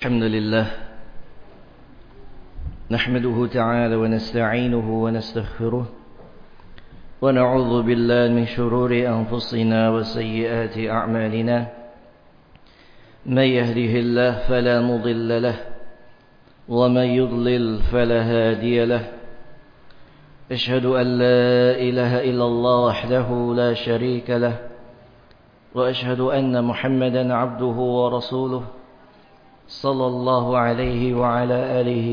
الحمد لله نحمده تعالى ونستعينه ونستغفره ونعوذ بالله من شرور أنفسنا وسيئات أعمالنا من يهده الله فلا مضل له ومن يضلل فلا هادي له أشهد أن لا إله إلا الله وحده لا شريك له وأشهد أن محمدا عبده ورسوله صلى الله عليه وعلى آله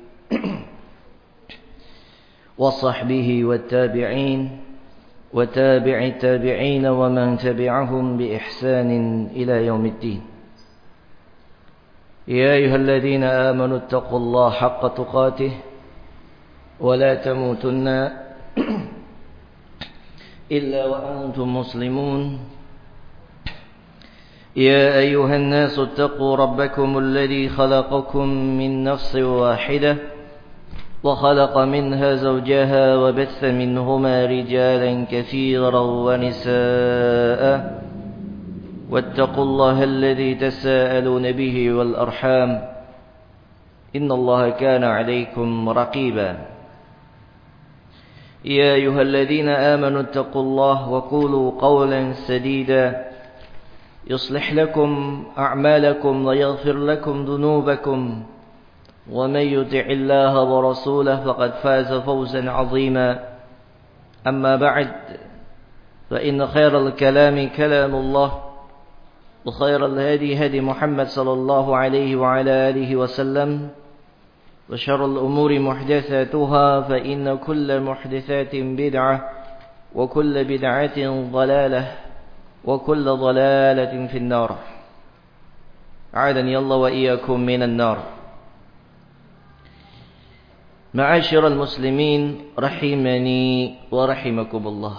وصحبه والتابعين وتابع التابعين ومن تبعهم بإحسان إلى يوم الدين. يا أيها الذين آمنوا اتقوا الله حق تقاته ولا تموتن إلا وأنتم مسلمون. يا أيها الناس اتقوا ربكم الذي خلقكم من نفس واحدة وخلق منها زوجها وبث منهما رجالا كثيرا ونساء واتقوا الله الذي تساءلون به والأرحام إن الله كان عليكم رقيبا. يا أيها الذين آمنوا اتقوا الله وقولوا قولا سديدا يصلح لكم أعمالكم ويغفر لكم ذنوبكم ومن يطع الله ورسوله فقد فاز فوزا عظيما. أما بعد فإن خير الكلام كلام الله وخير الهدي هدي محمد صلى الله عليه وعلى آله وسلم وشر الأمور محدثاتها فإن كل محدثات بدعة وكل بدعة ضلالة وكل ضلالة في النار. أعاذني الله وإياكم من النار. معاشر المسلمين rahimani wa rahimakumullah.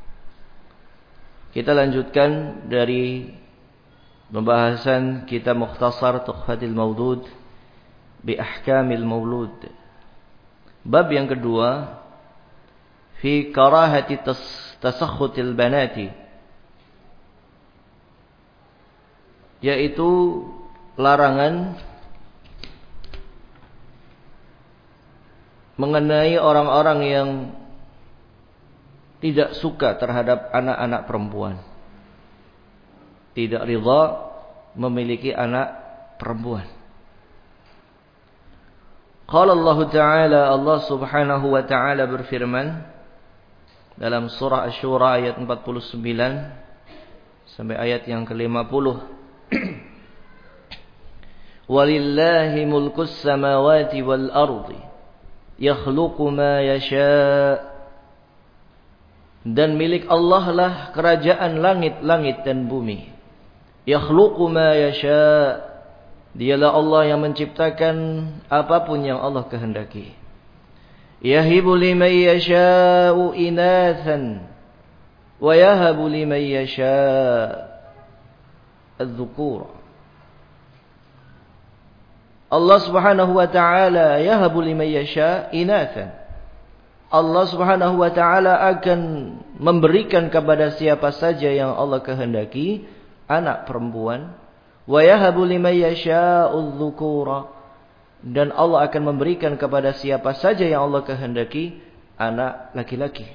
Kita lanjutkan dari pembahasan kitab Mukhtasar Tuhfatul Maudud bi Ahkamil Maulud. Bab yang kedua, fi karahati tasakhutil banati, yaitu larangan mengenai orang-orang yang tidak suka terhadap anak-anak perempuan, tidak ridha memiliki anak perempuan. Qala Allah Ta'ala, Allah Subhanahu wa Ta'ala berfirman dalam surah Asy-Syura ayat 49 sampai ayat yang ke-50. Walillahi mulkus samawati wal ardi yakhluqu ma yasha', dan milik Allah lah kerajaan langit-langit dan bumi. Yakhluqu ma yasha', dialah Allah yang menciptakan apapun yang Allah kehendaki. Yahibu liman yasha'u inathan wa yahabu liman yasha' adz-dzukur. Allah Subhanahu wa Ta'ala yahabu liman yasha inathan. Allah Subhanahu wa Ta'ala akan memberikan kepada siapa saja yang Allah kehendaki anak perempuan. Wa yahabu liman yasha'u dzukura, dan Allah akan memberikan kepada siapa saja yang Allah kehendaki anak laki-laki.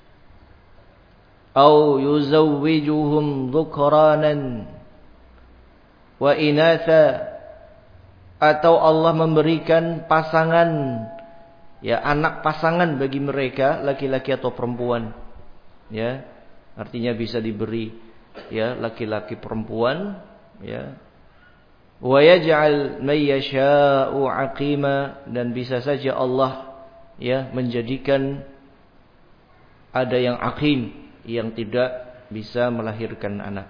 Au yuzawwijuhum dhukranan wa inatha, atau Allah memberikan pasangan, ya, anak pasangan bagi mereka, laki-laki atau perempuan, ya, artinya bisa diberi, ya, laki-laki perempuan, ya. Wa yaj'al may yasha'u 'aqima, dan bisa saja Allah, ya, menjadikan ada yang aqim, yang tidak bisa melahirkan anak.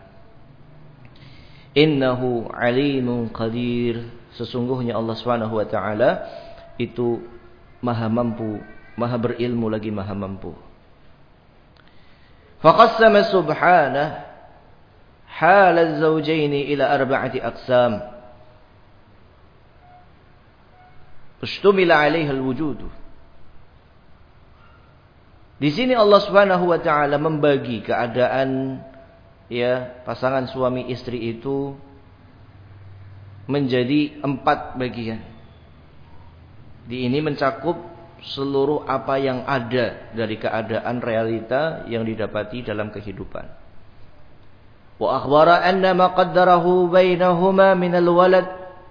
Innahu 'alimun qadir, sesungguhnya Allah Subhanahu wa Ta'ala itu maha mampu, maha berilmu lagi maha mampu. Faqassama subhanahu hal az-zawjaini ila arba'ati aqsam ustumila 'alaiha al-wujud. Di sini Allah Subhanahu wa Ta'ala membagi keadaan, ya, pasangan suami istri itu menjadi 4 bagian. Di ini mencakup seluruh apa yang ada dari keadaan realita yang didapati dalam kehidupan. Wa akhbara anna ma qaddarahu bainahuma min al-walad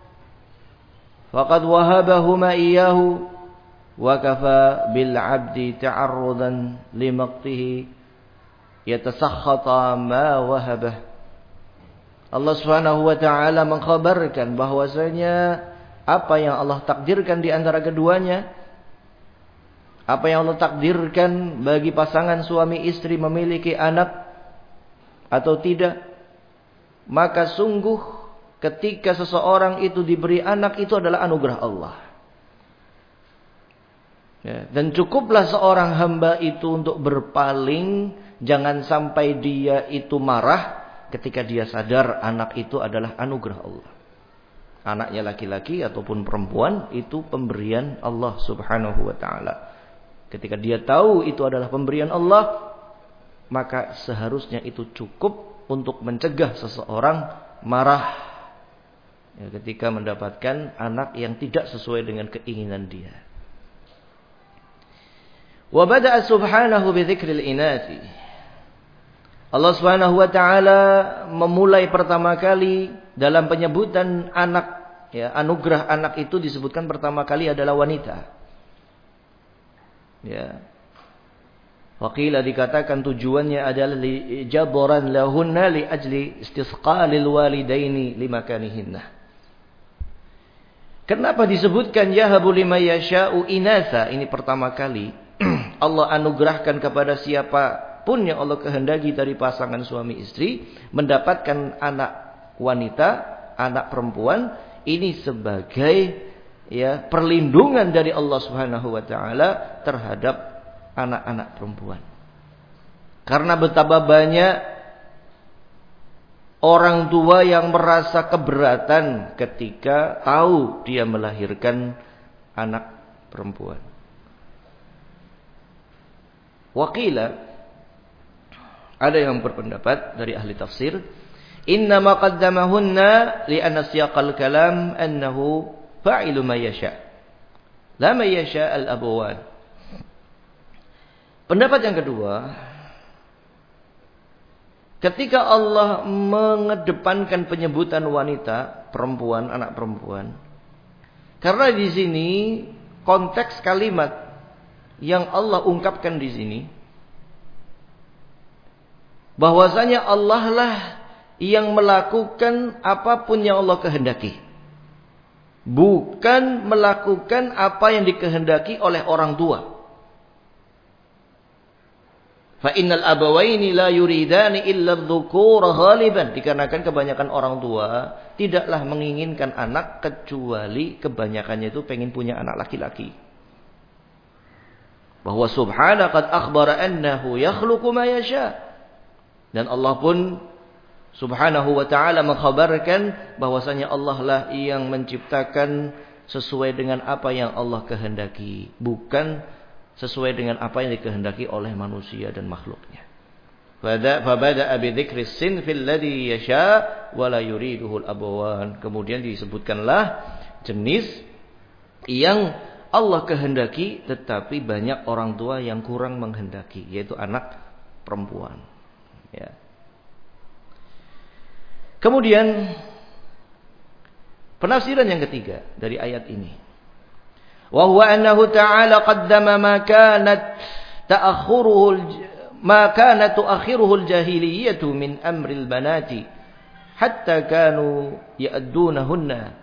faqad wahabahuma iyyahu wa kafa bil 'abdi ta'arrudan limaqtihi yatasakhata ma wahabah. Allah Subhanahu wa taala mengkhabarkan bahwasanya apa yang Allah takdirkan di antara keduanya, apa yang Allah takdirkan bagi pasangan suami istri memiliki anak atau tidak, maka sungguh ketika seseorang itu diberi anak itu adalah anugerah Allah. Ya, dan cukuplah seorang hamba itu untuk berpaling, jangan sampai dia itu marah ketika dia sadar anak itu adalah anugerah Allah. Anaknya laki-laki ataupun perempuan itu pemberian Allah Subhanahu wa taala. Ketika dia tahu itu adalah pemberian Allah, maka seharusnya itu cukup untuk mencegah seseorang marah ya, ketika mendapatkan anak yang tidak sesuai dengan keinginan dia. Wa bada'a subhanahu bi dzikril inati. Allah Subhanahu wa taala memulai pertama kali dalam penyebutan anak ya, anugerah anak itu disebutkan pertama kali adalah wanita. Ya. Waqila dikatakan tujuannya adalah jabaran lahunna li ajli istisqalil walidaini limakanihinna. Kenapa disebutkan yahabu liman yasha'u inatha? Ini pertama kali Allah anugerahkan kepada siapa pun yang Allah kehendaki dari pasangan suami istri mendapatkan anak wanita, anak perempuan, ini sebagai ya perlindungan dari Allah Subhanahu wa taala terhadap anak-anak perempuan. Karena betapa banyak orang tua yang merasa keberatan ketika tahu dia melahirkan anak perempuan. Waqila, ada yang berpendapat dari ahli tafsir, inna ma qaddamahunna li anna siyaqal kalam annahu fa'ilu ma yasha. La ma yasha al-abawan. Pendapat yang kedua, ketika Allah mengedepankan penyebutan wanita, perempuan, anak perempuan, karena di sini konteks kalimat yang Allah ungkapkan di sini, bahwasanya Allah lah yang melakukan apapun yang Allah kehendaki, bukan melakukan apa yang dikehendaki oleh orang tua. Fa innal abawaini la yuridani illa adh-dhukura ghaliban, dikarenakan kebanyakan orang tua tidaklah menginginkan anak kecuali kebanyakannya itu pengen punya anak laki-laki. Bahwa subhana qad akhbara annahu yakhluqu ma yasha. Dan Allah pun Subhanahu wa ta'ala mengkhabarkan bahwasanya Allah lah yang menciptakan sesuai dengan apa yang Allah kehendaki, bukan sesuai dengan apa yang dikehendaki oleh manusia dan makhluknya. Fabada'a bi dzikri sinfil ladzi yasha wa la yuriduhu al-abawan. Kemudian disebutkanlah jenis yang Allah kehendaki tetapi banyak orang tua yang kurang menghendaki, yaitu anak perempuan. Ya. Kemudian penafsiran yang ketiga dari ayat ini, wa huwa annahu ta'ala qaddama ma kanat tu'akhiruhu al-jahiliyyah min amri al-banati hatta kanu ya'dunahunna.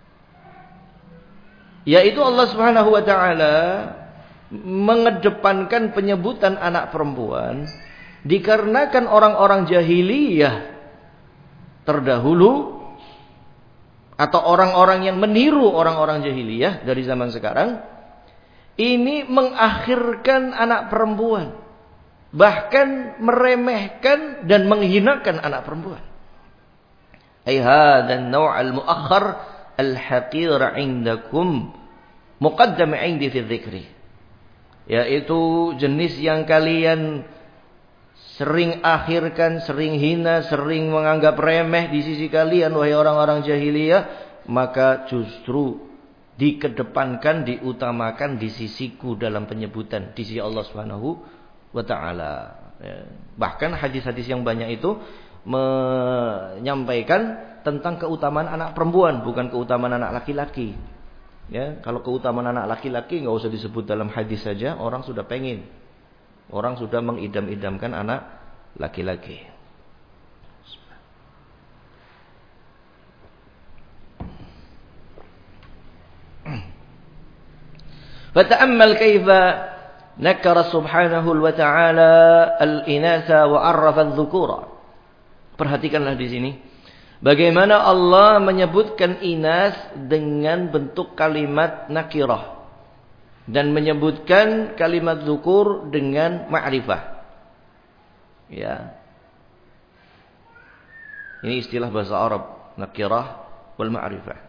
Yaitu Allah Subhanahu wa taala mengedepankan penyebutan anak perempuan dikarenakan orang-orang jahiliyah terdahulu atau orang-orang yang meniru orang-orang jahiliyah dari zaman sekarang ini mengakhirkan anak perempuan, bahkan meremehkan dan menghinakan anak perempuan. Ai hadzal naw' al-mu'akhkhar al-haqir 'indakum muqaddam 'indi fi dzikri, yaitu jenis yang kalian sering akhirkan, sering hina, sering menganggap remeh di sisi kalian, wahai orang-orang jahiliyah, maka justru dikedepankan, diutamakan di sisiku dalam penyebutan di sisi Allah Subhanahu wa taala. Ya. Bahkan hadis-hadis yang banyak itu menyampaikan tentang keutamaan anak perempuan, bukan keutamaan anak laki-laki. Ya, kalau keutamaan anak laki-laki enggak usah disebut dalam hadis saja, orang sudah pengen. Orang sudah mengidam-idamkan anak laki-laki. Fata'ammal kaifa nakara subhanahu wa ta'ala al-inatha wa 'arrafa adh-dhukura. Perhatikanlah di sini bagaimana Allah menyebutkan inas dengan bentuk kalimat nakirah dan menyebutkan kalimat dzukur dengan ma'rifah. Ya. Ini istilah bahasa Arab, nakirah wal ma'rifah.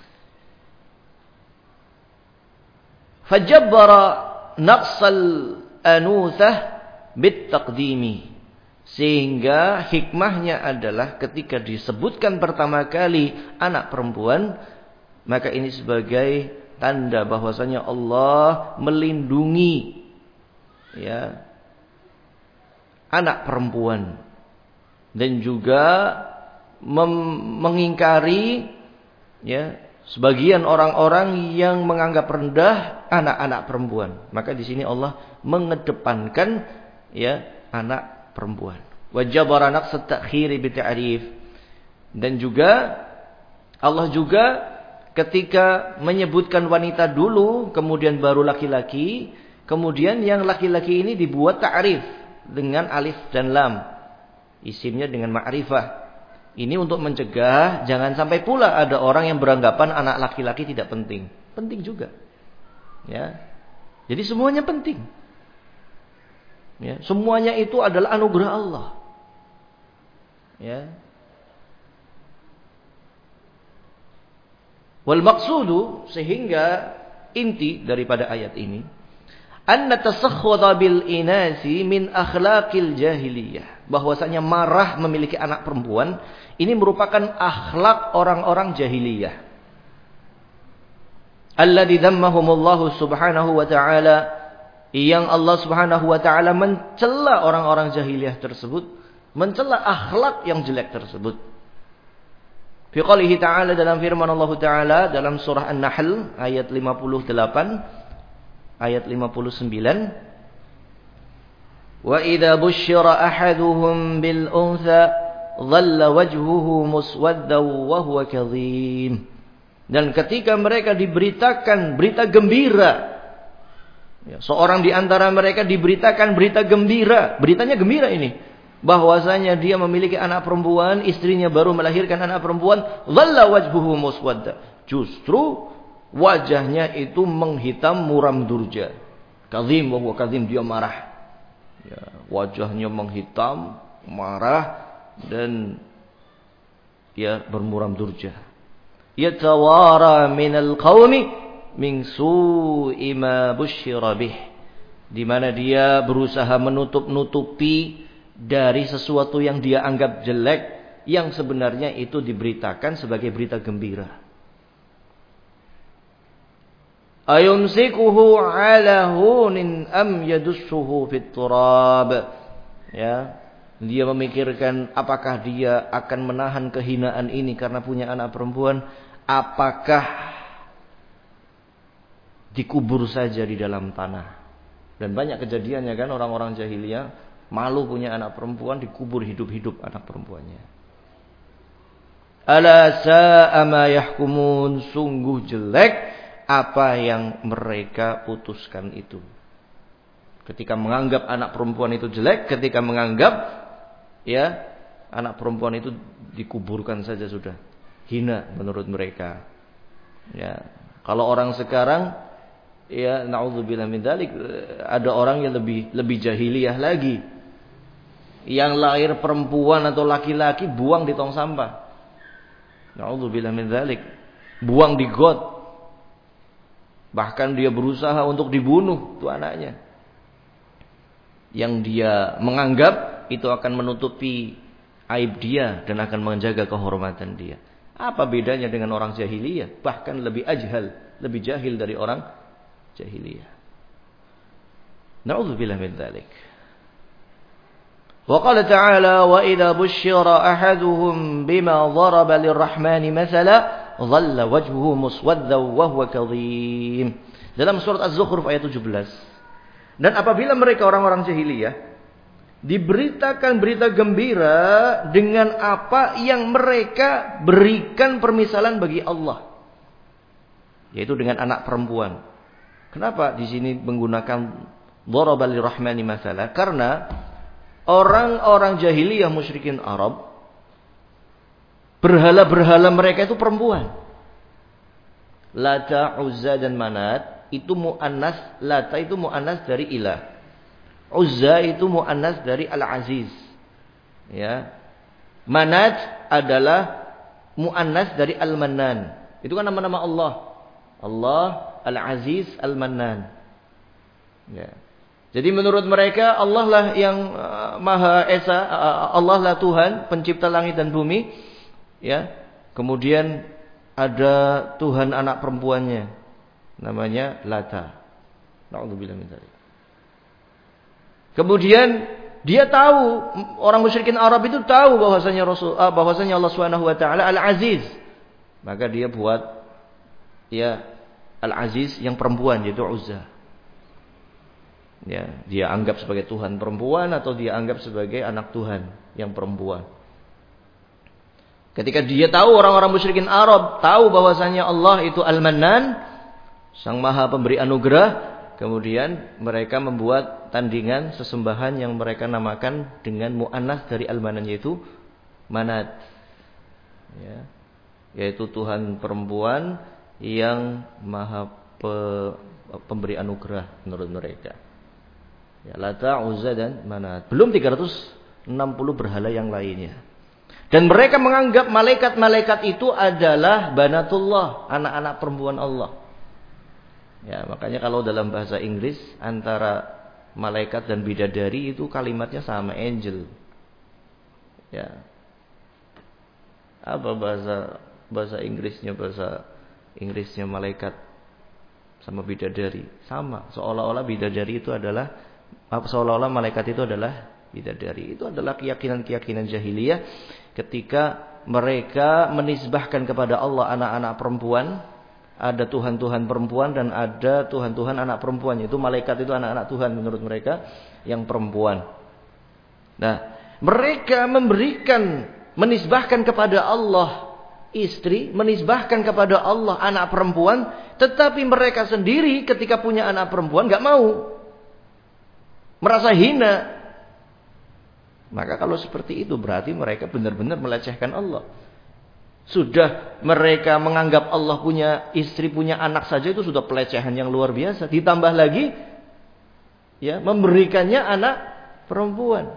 Fajabbara naqsal anuthah bitaqdimi. Sehingga hikmahnya adalah ketika disebutkan pertama kali anak perempuan, maka ini sebagai tanda bahwasanya Allah melindungi ya anak perempuan dan juga mengingkari ya sebagian orang-orang yang menganggap rendah anak-anak perempuan. Maka di sini Allah mengedepankan ya anak perempuan. Wajabara naqsat ta'khiri bi ta'rif. Dan juga Allah juga ketika menyebutkan wanita dulu, kemudian baru laki-laki, kemudian yang laki-laki ini dibuat ta'rif dengan alif dan lam. Isimnya dengan ma'rifah. Ini untuk mencegah jangan sampai pula ada orang yang beranggapan anak laki-laki tidak penting. Penting juga. Ya. Jadi semuanya penting. Ya, semuanya itu adalah anugerah Allah. Ya. Wal maqsudu, sehingga inti daripada ayat ini, anna tasakhkhudha bil inasi min akhlaqil jahiliyah. Bahwasanya marah memiliki anak perempuan ini merupakan akhlak orang-orang jahiliyah. Alladzi dhammahumullahu subhanahu wa ta'ala, yang Allah Subhanahu wa taala mencela orang-orang jahiliyah tersebut, mencela akhlak yang jelek tersebut. Fi qoulihi ta'ala, dalam firman Allah taala dalam surah An-Nahl ayat 58 ayat 59, wa idza busyira ahaduhum bil untha dhalla wajhuhu muswaddan wa huwa kadhim. Dan ketika mereka diberitakan berita gembira, ya, seorang di antara mereka diberitakan berita gembira. Beritanya gembira ini. Bahwasanya dia memiliki anak perempuan, istrinya baru melahirkan anak perempuan. Dhalla wajhuhu muswadda. Justru wajahnya itu menghitam muram durja. Kadhim wa huwa kadhim, dia marah. Ya, wajahnya menghitam, marah dan ya bermuram durja. Yatawara minal qaumi min su'i ma busyira bih, di mana dia berusaha menutup-nutupi dari sesuatu yang dia anggap jelek yang sebenarnya itu diberitakan sebagai berita gembira. Ayumsikuhu ala hunin am yadussuhu fit turab. Ya, dia memikirkan apakah dia akan menahan kehinaan ini karena punya anak perempuan, apakah dikubur saja di dalam tanah. Dan banyak kejadiannya kan, orang-orang jahiliyah malu punya anak perempuan, dikubur hidup-hidup anak perempuannya. Ala sa'a ma yahkumun, sungguh jelek apa yang mereka putuskan itu. Ketika menganggap anak perempuan itu jelek, ketika menganggap ya anak perempuan itu dikuburkan saja sudah hina menurut mereka. Ya, kalau orang sekarang ya naudzubillah min dzalik, ada orang yang lebih jahiliyah lagi. Yang lahir perempuan atau laki-laki buang di tong sampah. Naudzubillah min dzalik. Buang di got. Bahkan dia berusaha untuk dibunuh tuh anaknya. Yang dia menganggap itu akan menutupi aib dia dan akan menjaga kehormatan dia. Apa bedanya dengan orang jahiliyah? Bahkan lebih ajhal, lebih jahil dari orang jahiliyah. Na'udzubillah min dzalik. Wa qala ta'ala wa idza busyira ahaduhum bima daraba lirrahmani mathala dhalla wajhuhu muswaddan wa huwa kadhim. Dalam surat Az-Zukhruf ayat 17. Dan apabila mereka orang-orang jahiliyah diberitakan berita gembira dengan apa yang mereka berikan permisalan bagi Allah, yaitu dengan anak perempuan. Kenapa di sini menggunakan daraba lirrahmani mathala? Karena orang-orang jahiliyah musyrikin Arab, berhala-berhala mereka itu perempuan. Lata, Uzza dan Manat itu muannas. Lata itu muannas dari ilah. Uzza itu muannas dari Al-Aziz. Ya. Manat adalah muannas dari Al-Mannan. Itu kan nama-nama Allah. Allah Al-Aziz Al-Mannan. Ya. Jadi menurut mereka Allah lah yang Maha Esa, Allah lah Tuhan pencipta langit dan bumi. Ya. Kemudian ada Tuhan anak perempuannya namanya Lata. Na'udzubillah min dzalik. Kemudian dia tahu, orang musyrikin Arab itu tahu bahwasanya Allah Subhanahu wa taala Al-Aziz. Maka dia buat ya Al-Aziz yang perempuan, yaitu Uzza. Ya, dia anggap sebagai Tuhan perempuan atau dia anggap sebagai anak Tuhan yang perempuan. Ketika dia tahu, orang-orang musyrikin Arab tahu bahwasanya Allah itu Al-Mannan, Sang Maha Pemberi anugerah, kemudian mereka membuat tandingan sesembahan yang mereka namakan dengan mu'annas dari Al-Mannan, yaitu Manat. Ya, yaitu Tuhan perempuan yang Maha Pemberi anugerah menurut mereka. Ya, Lata, Uzza dan Manat. Belum 360 berhala yang lainnya. Dan mereka menganggap malaikat-malaikat itu adalah banatullah, anak-anak perempuan Allah. Ya, makanya kalau dalam bahasa Inggris antara malaikat dan bidadari itu kalimatnya sama, angel. Ya. Apa bahasa Inggrisnya malaikat sama bidadari? Sama, seolah-olah bidadari itu adalah seolah-olah malaikat itu adalah bidadari. Itu adalah keyakinan-keyakinan jahiliyah ketika mereka menisbahkan kepada Allah anak-anak perempuan. Ada Tuhan-Tuhan perempuan dan ada Tuhan-Tuhan anak perempuan. Itu malaikat itu anak-anak Tuhan menurut mereka yang perempuan. Nah, mereka menisbahkan kepada Allah istri, menisbahkan kepada Allah anak perempuan. Tetapi mereka sendiri ketika punya anak perempuan gak mau, merasa hina. Maka kalau seperti itu berarti mereka benar-benar melecehkan Allah. Sudah mereka menganggap Allah punya istri, punya anak saja itu sudah pelecehan yang luar biasa. Ditambah lagi ya memberikannya anak perempuan.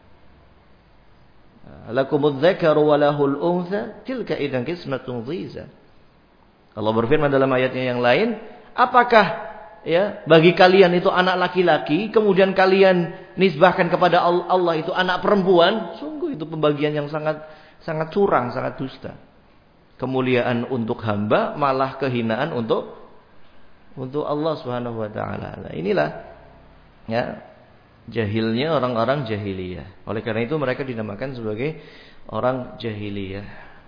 Lakumudz dzakaru wa lahul untha tilka idzan qismatun dhiza. Allah berfirman dalam ayatnya yang lain, apakah ya bagi kalian itu anak laki-laki kemudian kalian nisbahkan kepada Allah itu anak perempuan? Sungguh itu pembagian yang sangat curang, sangat dusta. Kemuliaan untuk hamba malah kehinaan untuk Allah Subhanahu wa taala. Nah, inilah ya jahilnya orang-orang jahiliyah. Oleh karena itu mereka dinamakan sebagai orang jahiliyah.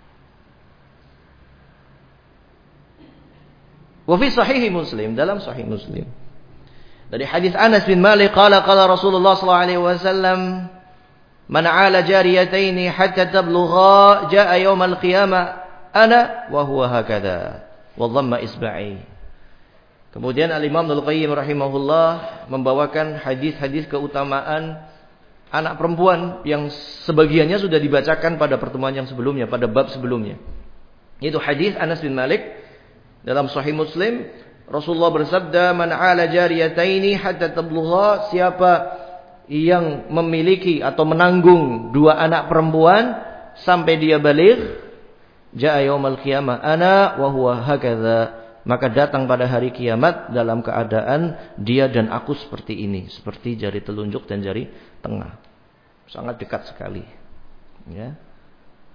Wa fi sahih Muslim, dalam sahih Muslim dari hadis Anas bin Malik qala Rasulullah sallallahu alaihi wasallam man 'ala jariyataini hatta tablugha jaa yaumal qiyamah ana wa huwa hakadha wa dhamma isba'i. Kemudian Al-Imam Ibnu Qayyim rahimahullah membawakan hadis-hadis keutamaan anak perempuan yang sebagiannya sudah dibacakan pada pertemuan yang sebelumnya, pada bab sebelumnya. Yaitu hadis Anas bin Malik dalam Sahih Muslim, Rasulullah bersabda, "Man 'ala jariyataini hatta tablugha," siapa yang memiliki atau menanggung dua anak perempuan sampai dia baligh, jaa yaumal qiyamah ana wa huwa hakadha, maka datang pada hari kiamat dalam keadaan dia dan aku seperti ini, seperti jari telunjuk dan jari tengah. Sangat dekat sekali. Ya.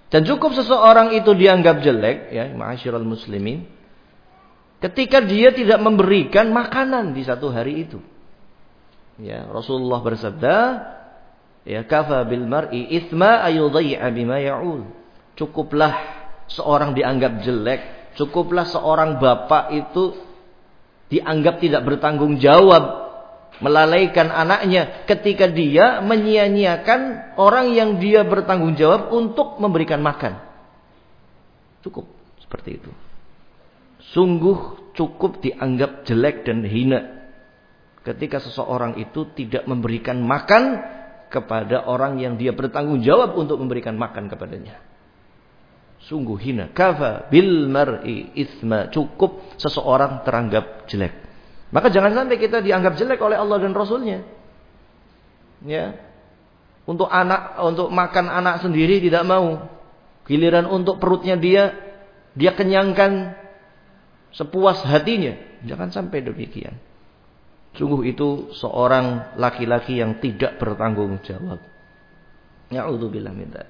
Dan cukup seseorang itu dianggap jelek, ya, ma'asyiral muslimin, ketika dia tidak memberikan makanan di satu hari itu. Ya, Rasulullah bersabda, ya, kafa bil mar'i itsma ayudhi'a bima ya'ul. Cukuplah seorang dianggap jelek, cukuplah seorang bapak itu dianggap tidak bertanggung jawab, melalaikan anaknya ketika dia menyia-nyiakan orang yang dia bertanggung jawab untuk memberikan makan. Cukup seperti itu. Sungguh cukup dianggap jelek dan hina ketika seseorang itu tidak memberikan makan kepada orang yang dia bertanggung jawab untuk memberikan makan kepadanya. Sungguh hina. Kafa bil mar'i itsma. Cukup seseorang teranggap jelek. Maka jangan sampai kita dianggap jelek oleh Allah dan Rasulnya. Ya. Untuk makan anak sendiri tidak mau. Giliran untuk perutnya dia kenyangkan sepuas hatinya. Jangan sampai demikian. Sungguh itu seorang laki-laki yang tidak bertanggung jawab. Na'udzubillah min dzalik.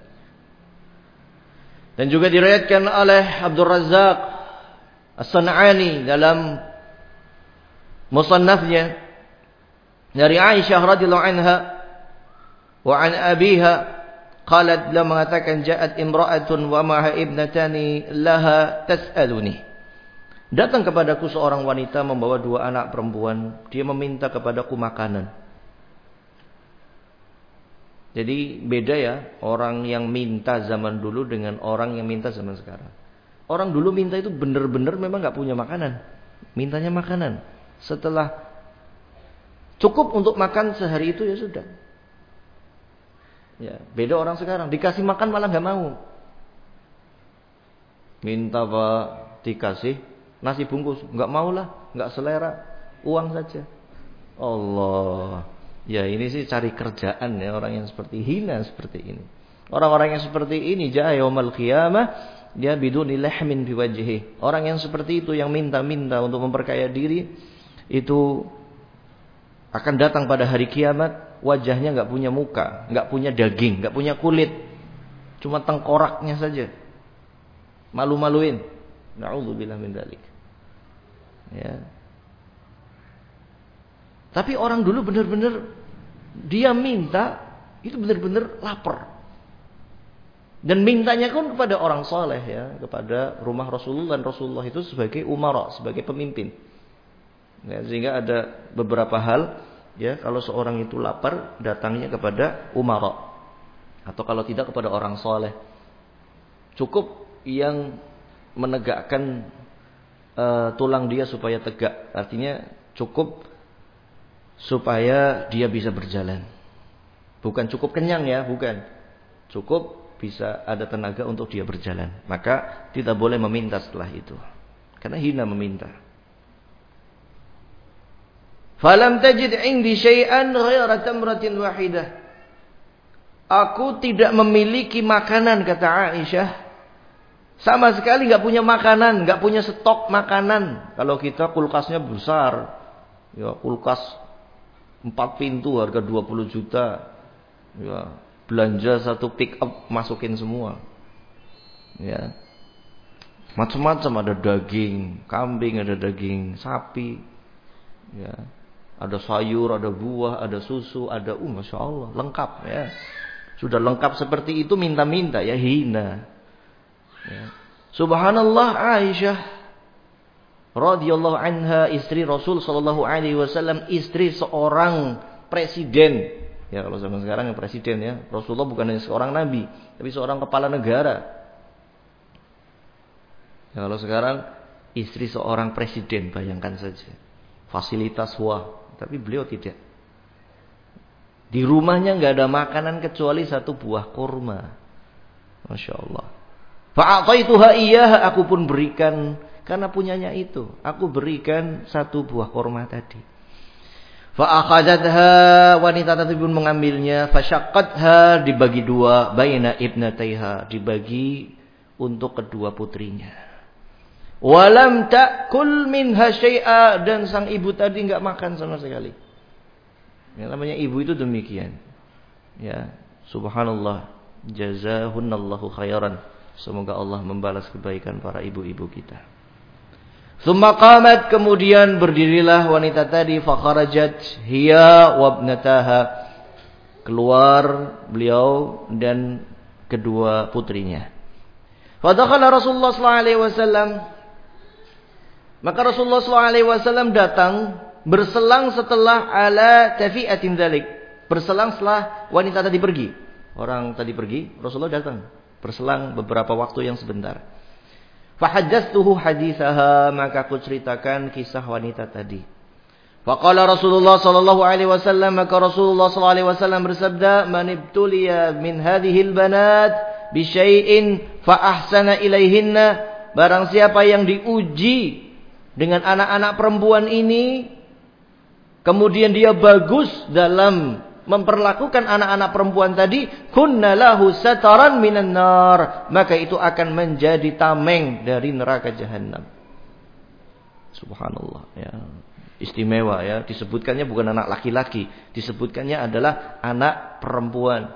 Dan juga diriwayatkan oleh Abdul Razzaq As-San'ani dalam musannafnya dari Aisyah radhiyallahu anha wa an abiha qalat, beliau mengatakan, ja'at imra'atun wa ma'a ibnatani laha tas'aluni. Datang kepadaku seorang wanita membawa 2 anak perempuan, dia meminta kepadaku makanan. Jadi beda ya orang yang minta zaman dulu dengan orang yang minta zaman sekarang. Orang dulu minta itu benar-benar memang enggak punya makanan, mintanya makanan. Setelah cukup untuk makan sehari itu ya sudah. Ya, beda orang sekarang, dikasih makan malah enggak mau. Minta Pak dikasih nasi bungkus, enggak maulah, enggak selera, uang saja. Allah. Ya ini sih cari kerjaan ya orang yang seperti hina seperti ini. Orang-orang yang seperti ini jaa yaumul qiyamah dia biduni lahmin fi wajhihi. Orang yang seperti itu yang minta-minta untuk memperkaya diri itu akan datang pada hari kiamat, wajahnya enggak punya muka, enggak punya daging, enggak punya kulit. Cuma tengkoraknya saja. Malu-maluin. Na'udzubillah min dzalik. Ya. Tapi orang dulu benar-benar dia minta itu benar-benar lapar. Dan mintanya pun kepada orang soleh ya, kepada rumah Rasulullah, dan Rasulullah itu sebagai umara, sebagai pemimpin. Ya, sehingga ada beberapa hal ya, kalau seorang itu lapar datangnya kepada umara atau kalau tidak kepada orang soleh. Cukup yang menegakkan tulang dia supaya tegak. Artinya cukup supaya dia bisa berjalan. Bukan cukup kenyang ya, bukan. Cukup bisa ada tenaga untuk dia berjalan. Maka tidak boleh meminta setelah itu. Karena hina meminta. Falam tajid indi syai'an ghaira tamratin wahidah. Aku tidak memiliki makanan, kata Aisyah. Sama sekali enggak punya makanan, enggak punya stok makanan. Kalau kita kulkasnya besar. Ya, kulkas 4 pintu harga 20 juta. Ya, belanja satu pick up masukin semua. Ya. Macam-macam, ada daging kambing, ada daging sapi. Ya. Ada sayur, ada buah, ada susu, ada Masya Allah, lengkap ya. Sudah lengkap seperti itu minta-minta ya hina. Ya. Subhanallah, Aisyah radhiyallahu anha, istri Rasul sallallahu alaihi wasallam, istri seorang presiden. Ya kalau zaman sekarang yang presiden ya. Rasulullah bukan hanya seorang nabi, tapi seorang kepala negara. Ya kalau sekarang istri seorang presiden, bayangkan saja. Fasilitas wah, tapi beliau tidak. Di rumahnya enggak ada makanan kecuali 1 buah kurma. Masya Allah. Fa'ataituha iyyaha, aku pun berikan. Karena punyanya itu, aku berikan 1 buah kurma tadi. Fa'akhadhatha, wanita tadi pun mengambilnya. Fasyaqqatha, dibagi 2, baina ibnataiha, dibagi untuk kedua putrinya. Walam ta'kul minha syai'a, dan sang ibu tadi enggak makan sama sekali. Yang namanya ibu itu demikian. Ya, subhanallah. Jazahunallahu khairan. Semoga Allah membalas kebaikan para ibu-ibu kita. Tsumma qamat, kemudian berdirilah wanita tadi, fakharajat hiya wa ibnataha. Keluar beliau dan kedua putrinya. Fadakhala Rasulullah sallallahu alaihi wasallam. Maka Rasulullah sallallahu alaihi wasallam datang berselang setelah ala tafi'atin dzalik. Berselang setelah wanita tadi pergi. Orang tadi pergi, Rasulullah datang. Berselang beberapa waktu yang sebentar. Fahaddatstuhu hadithaha, maka aku ceritakan kisah wanita tadi. Faqala Rasulullah sallallahu alaihi wasallam, maka Rasulullah sallallahu alaihi wasallam bersabda, "Man ibtuliya min hadhil banat bi syai'in fa ahsana ilaihinna." Barang siapa yang diuji dengan anak-anak perempuan ini, kemudian dia bagus dalam memperlakukan anak-anak perempuan tadi, kunna lahu sataran minan nar, maka itu akan menjadi tameng dari neraka jahanam. Subhanallah, ya. Istimewa, ya. Disebutkannya bukan anak laki-laki, disebutkannya adalah anak perempuan.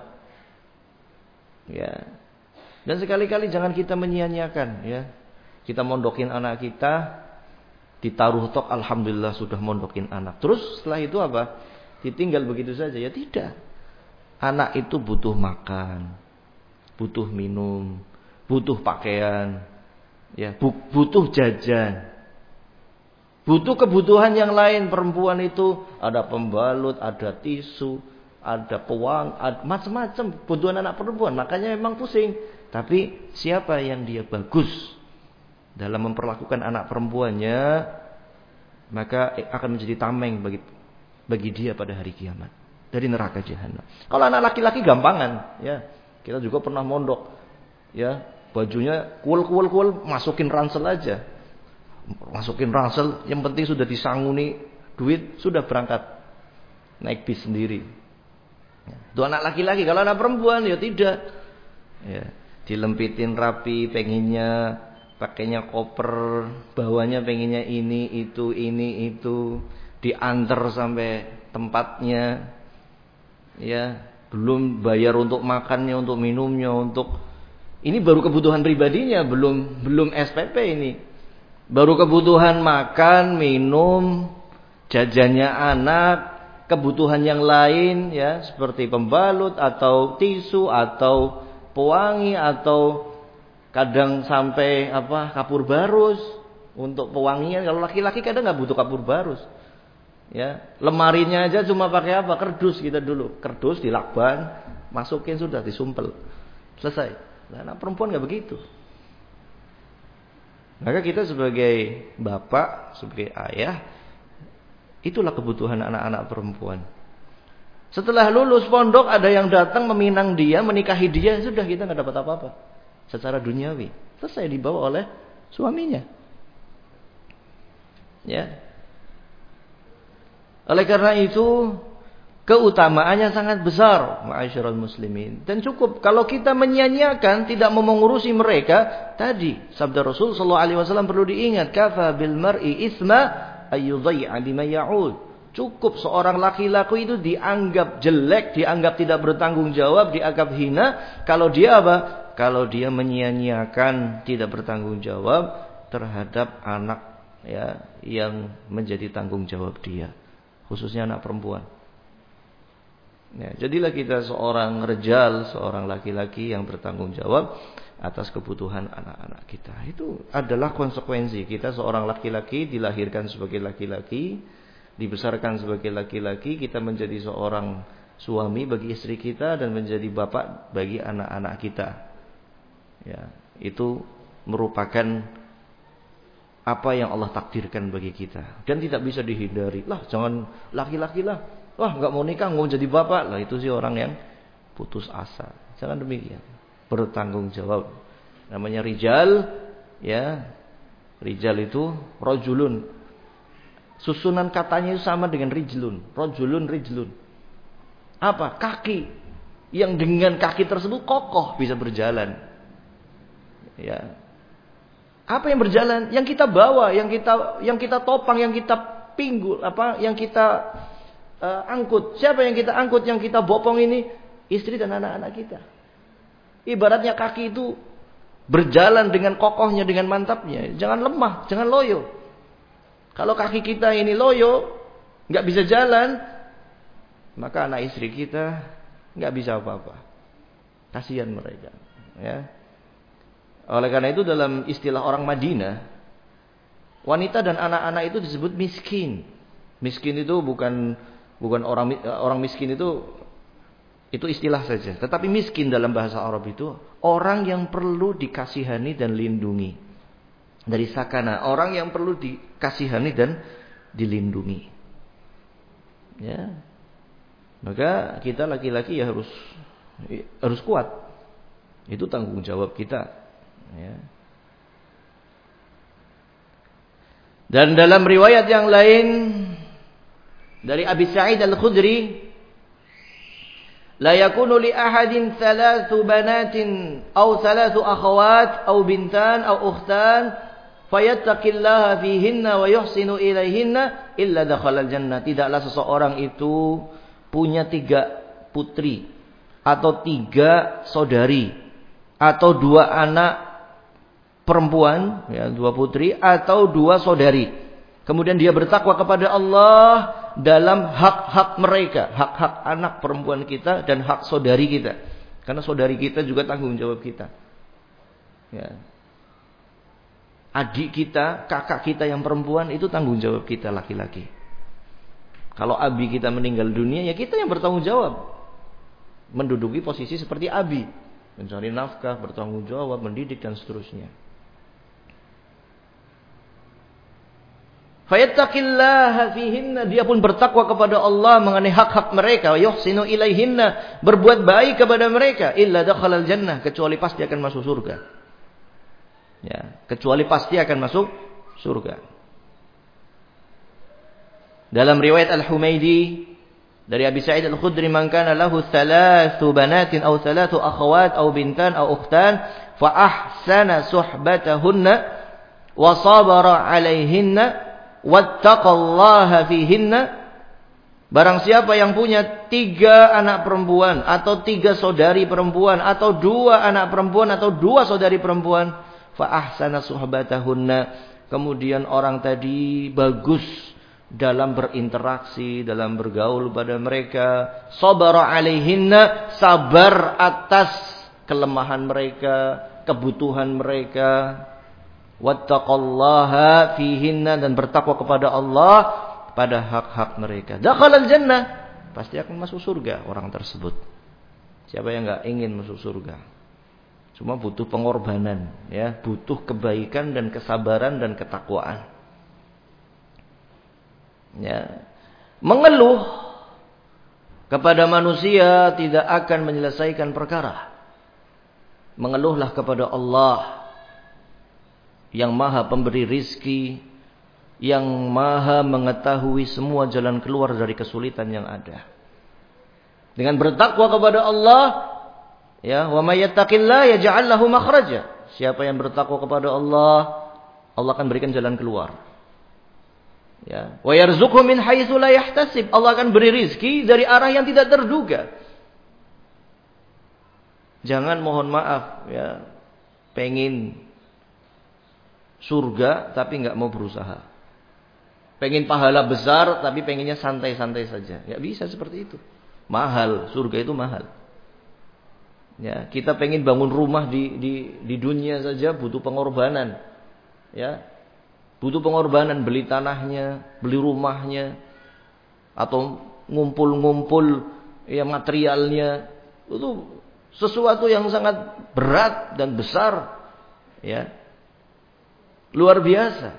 Ya. Dan sekali-kali jangan kita menyia-nyiakan, ya. Kita mondokin anak kita, ditaruh tok, alhamdulillah sudah mondokin anak. Terus setelah itu apa? Ditinggal begitu saja? Ya tidak. Anak itu butuh makan, butuh minum, butuh pakaian, ya, butuh jajan, butuh kebutuhan yang lain. Perempuan itu ada pembalut, ada tisu, ada pewang, ada macam-macam kebutuhan anak perempuan. Makanya memang pusing. Tapi siapa yang dia bagus dalam memperlakukan anak perempuannya, maka akan menjadi tameng bagi dia pada hari kiamat dari neraka jahanam. Kalau anak laki-laki gampangan, ya. Kita juga pernah mondok, ya. Bajunya kuel, masukin ransel aja. Masukin ransel, yang penting sudah disanguni duit, sudah berangkat naik bis sendiri. Itu anak laki-laki. Kalau anak perempuan ya tidak. Ya, dilempitin rapi, pengennya pakainya koper, bawahnya pengennya ini itu, diantar sampai tempatnya, ya, belum bayar untuk makannya, untuk minumnya, untuk ini baru kebutuhan pribadinya, belum SPP ini, baru kebutuhan makan, minum, jajannya anak, kebutuhan yang lain, ya, seperti pembalut atau tisu atau pewangi atau kadang sampai kapur barus untuk pewangian. Kalau laki-laki kadang nggak butuh kapur barus. Ya, lemarinya aja cuma pakai apa? Kerdus kita dulu. Kerdus dilakban, masukin sudah disumpel. Selesai. Nah, anak perempuan enggak begitu. Maka kita sebagai bapak, sebagai ayah, itulah kebutuhan anak-anak perempuan. Setelah lulus pondok ada yang datang meminang dia, menikahi dia, sudah kita enggak dapat apa-apa secara duniawi. Selesai, dibawa oleh suaminya. Ya. Oleh karena itu keutamaannya sangat besar, ma'asyiral muslimin. Dan cukup kalau kita menyia-nyiakan, tidak mau mengurusi mereka, tadi sabda Rasul sallallahu alaihi wasallam perlu diingat, kafa bil mar'i isma ayyudhi'a bima ya'ud. Cukup seorang laki-laki itu dianggap jelek, dianggap tidak bertanggung jawab, dianggap hina kalau dia apa? Kalau dia menyia-nyiakan, tidak bertanggung jawab terhadap anak, ya, yang menjadi tanggung jawab dia. Khususnya anak perempuan. Ya, jadilah kita seorang rejal, seorang laki-laki yang bertanggung jawab atas kebutuhan anak-anak kita. Itu adalah konsekuensi kita seorang laki-laki dilahirkan sebagai laki-laki, dibesarkan sebagai laki-laki, kita menjadi seorang suami bagi istri kita dan menjadi bapak bagi anak-anak kita. Ya, itu merupakan apa yang Allah takdirkan bagi kita dan tidak bisa dihindari. Lah, jangan laki-laki lah. Wah, enggak mau nikah, mau jadi bapak. Lah, itu sih orang yang putus asa. Jangan demikian. Bertanggung jawab. Namanya rijal, ya. Rijal itu rajulun. Susunan katanya itu sama dengan rijlun. Rajulun, rijlun. Apa? Kaki. Yang dengan kaki tersebut kokoh bisa berjalan. Ya. Apa yang berjalan? Yang kita bawa, yang kita topang, yang kita pinggul, yang kita angkut. Siapa yang kita angkut, yang kita bopong ini? Istri dan anak-anak kita. Ibaratnya kaki itu berjalan dengan kokohnya, dengan mantapnya. Jangan lemah, jangan loyo. Kalau kaki kita ini loyo, nggak bisa jalan, maka anak istri kita nggak bisa apa-apa. Kasihan mereka. Ya. Oleh karena itu dalam istilah orang Madinah, wanita dan anak-anak itu disebut miskin. Miskin itu bukan orang miskin itu istilah saja. Tetapi miskin dalam bahasa Arab itu orang yang perlu dikasihani dan lindungi. Dari sakana, orang yang perlu dikasihani dan dilindungi. Ya. Maka kita laki-laki ya harus kuat. Itu tanggung jawab kita. Ya. Dan dalam riwayat yang lain dari Abi Sa'id Al-Khudri, la yakunu li ahadin thalathu banatin aw thalathu akhawat aw bintan aw ukhtan fayattaqillaha fihinna wa yuhsinu ilaihinna illa dakhala al-jannah. Tidaklah seseorang itu punya 3 putri atau 3 saudari atau 2 anak perempuan, ya, 2 putri atau 2 saudari. Kemudian dia bertakwa kepada Allah dalam hak-hak mereka, hak-hak anak perempuan kita dan hak saudari kita. Karena saudari kita juga tanggung jawab kita. Ya. Adik kita, kakak kita yang perempuan itu tanggung jawab kita laki-laki. Kalau abi kita meninggal dunia, ya kita yang bertanggung jawab. Menduduki posisi seperti abi. Mencari nafkah, bertanggung jawab, mendidik dan seterusnya. Fayattaqillaha fihinna, dia pun bertakwa kepada Allah mengenai hak-hak mereka. Yuhsinu ilaihinna, berbuat baik kepada mereka. Illa dakhalal jannah, kecuali pasti akan masuk surga. Ya, kecuali pasti akan masuk surga. Dalam riwayat Al-Humaydi dari Abi Sa'id Al-Khudri, man kana lahu 3 banatin aw 3 akhawat aw bintan aw ukhtan fa ahsana suhbatahunna wa sabara 'alaihinna wattaqallaha fihinna. Barang siapa yang punya 3 anak perempuan atau 3 saudari perempuan atau 2 anak perempuan atau 2 saudari perempuan, fa ahsana suhbatahunna, kemudian orang tadi bagus dalam berinteraksi, dalam bergaul pada mereka, sabara alaihinna, sabar atas kelemahan mereka, kebutuhan mereka, wattaqallaha fihinna, dan bertakwa kepada Allah pada hak-hak mereka. Dakhalal jannah, pasti akan masuk surga orang tersebut. Siapa yang enggak ingin masuk surga? Cuma butuh pengorbanan, ya, butuh kebaikan dan kesabaran dan ketakwaan. Ya. Mengeluh kepada manusia tidak akan menyelesaikan perkara. Mengeluhlah kepada Allah yang maha pemberi rizki, yang maha mengetahui semua jalan keluar dari kesulitan yang ada. Dengan bertakwa kepada Allah, ya, wa may yattaqillah yaj'al lahu makhraja. Siapa yang bertakwa kepada Allah, Allah akan berikan jalan keluar. Ya, wa yarzuqhu min haitsu la yahtasib. Allah akan beri rizki dari arah yang tidak terduga. Jangan, mohon maaf, ya, pengen surga tapi enggak mau berusaha. Pengen pahala besar tapi pengennya santai-santai saja. Enggak bisa seperti itu. Mahal, surga itu mahal. Ya, kita pengen bangun rumah di dunia saja butuh pengorbanan. Ya. Butuh pengorbanan, beli tanahnya, beli rumahnya, atau ngumpul-ngumpul ya materialnya. Itu sesuatu yang sangat berat dan besar, ya. Luar biasa.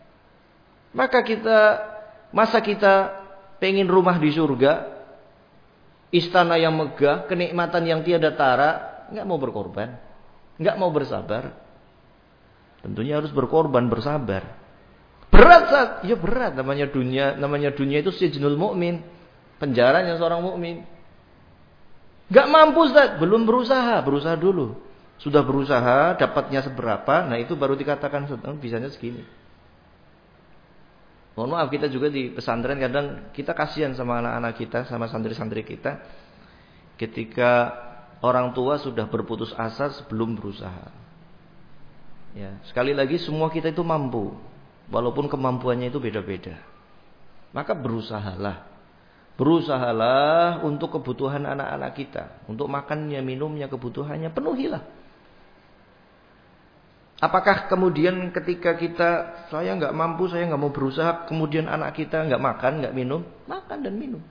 Masa kita pengen rumah di surga, istana yang megah, kenikmatan yang tiada tara, enggak mau berkorban, enggak mau bersabar. Tentunya harus berkorban, bersabar. Berat, ya berat, namanya dunia itu sijnul mukmin, penjaranya seorang mukmin. Enggak mampu, Ustaz, belum berusaha dulu. Sudah berusaha, dapatnya seberapa, nah itu baru dikatakan bisanya segini. Mohon maaf, kita juga di pesantren kadang kita kasihan sama anak-anak kita, sama santri-santri kita. Ketika orang tua sudah berputus asa sebelum berusaha. Ya, sekali lagi semua kita itu mampu, walaupun kemampuannya itu beda-beda. Maka berusahalah untuk kebutuhan anak-anak kita, untuk makannya, minumnya, kebutuhannya, penuhilah. Apakah kemudian ketika saya nggak mampu, saya nggak mau berusaha, kemudian anak kita nggak makan, nggak minum? Makan dan minum.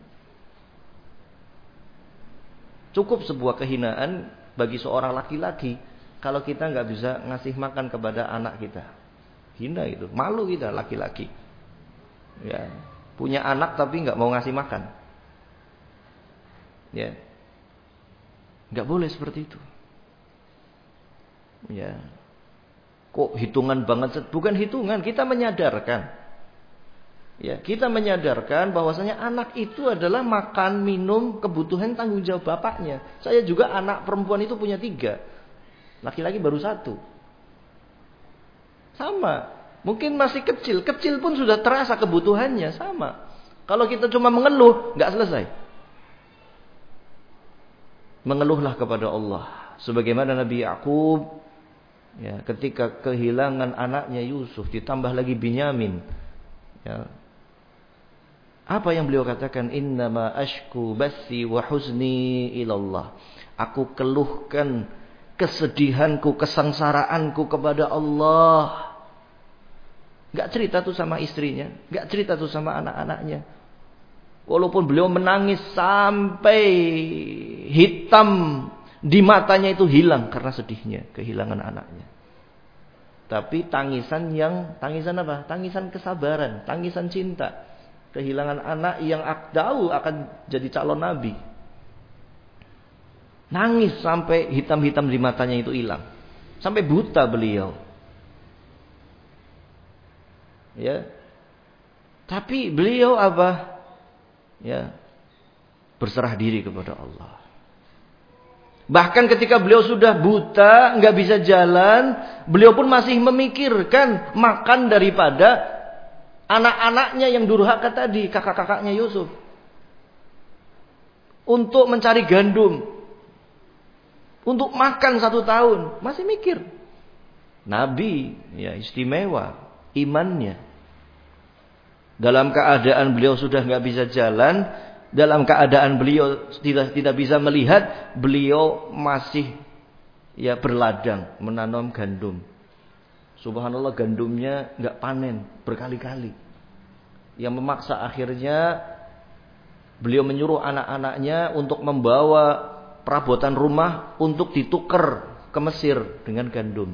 Cukup sebuah kehinaan bagi seorang laki-laki kalau kita nggak bisa ngasih makan kepada anak kita. Hina itu, malu kita laki-laki. Ya, punya anak tapi nggak mau ngasih makan. Ya, nggak boleh seperti itu. Ya, kok hitungan banget? Bukan hitungan, kita menyadarkan. Ya, kita menyadarkan bahwasanya anak itu adalah makan, minum, kebutuhan tanggung jawab bapaknya. Saya juga anak perempuan itu punya 3. Laki-laki baru 1. Sama. Mungkin masih kecil. Kecil pun sudah terasa kebutuhannya. Sama. Kalau kita cuma mengeluh, nggak selesai. Mengeluhlah kepada Allah. Sebagaimana Nabi Yakub, ya, ketika kehilangan anaknya Yusuf, ditambah lagi Binyamin. Ya. Apa yang beliau katakan? Innama ashku bathi wa huzni ilallah. Aku keluhkan kesedihanku, kesengsaraanku kepada Allah. Gak cerita tuh sama istrinya, gak cerita tuh sama anak-anaknya. Walaupun beliau menangis sampai hitam di matanya itu hilang karena sedihnya kehilangan anaknya. Tapi tangisan apa? Tangisan kesabaran, tangisan cinta. Kehilangan anak yang tahu akan jadi calon nabi. Nangis sampai hitam-hitam di matanya itu hilang. Sampai buta beliau. Ya. Tapi beliau apa? Ya. Berserah diri kepada Allah. Bahkan ketika beliau sudah buta, nggak bisa jalan, beliau pun masih memikirkan makan daripada anak-anaknya yang durhaka tadi, kakak-kakaknya Yusuf. Untuk mencari gandum. Untuk makan 1 tahun. Masih mikir. Nabi, ya istimewa. Imannya. Dalam keadaan beliau sudah nggak bisa jalan. Dalam keadaan beliau tidak bisa melihat. Beliau masih ya berladang. Menanam gandum. Subhanallah, gandumnya nggak panen berkali-kali. Yang memaksa akhirnya beliau menyuruh anak-anaknya untuk membawa perabotan rumah untuk ditukar ke Mesir dengan gandum.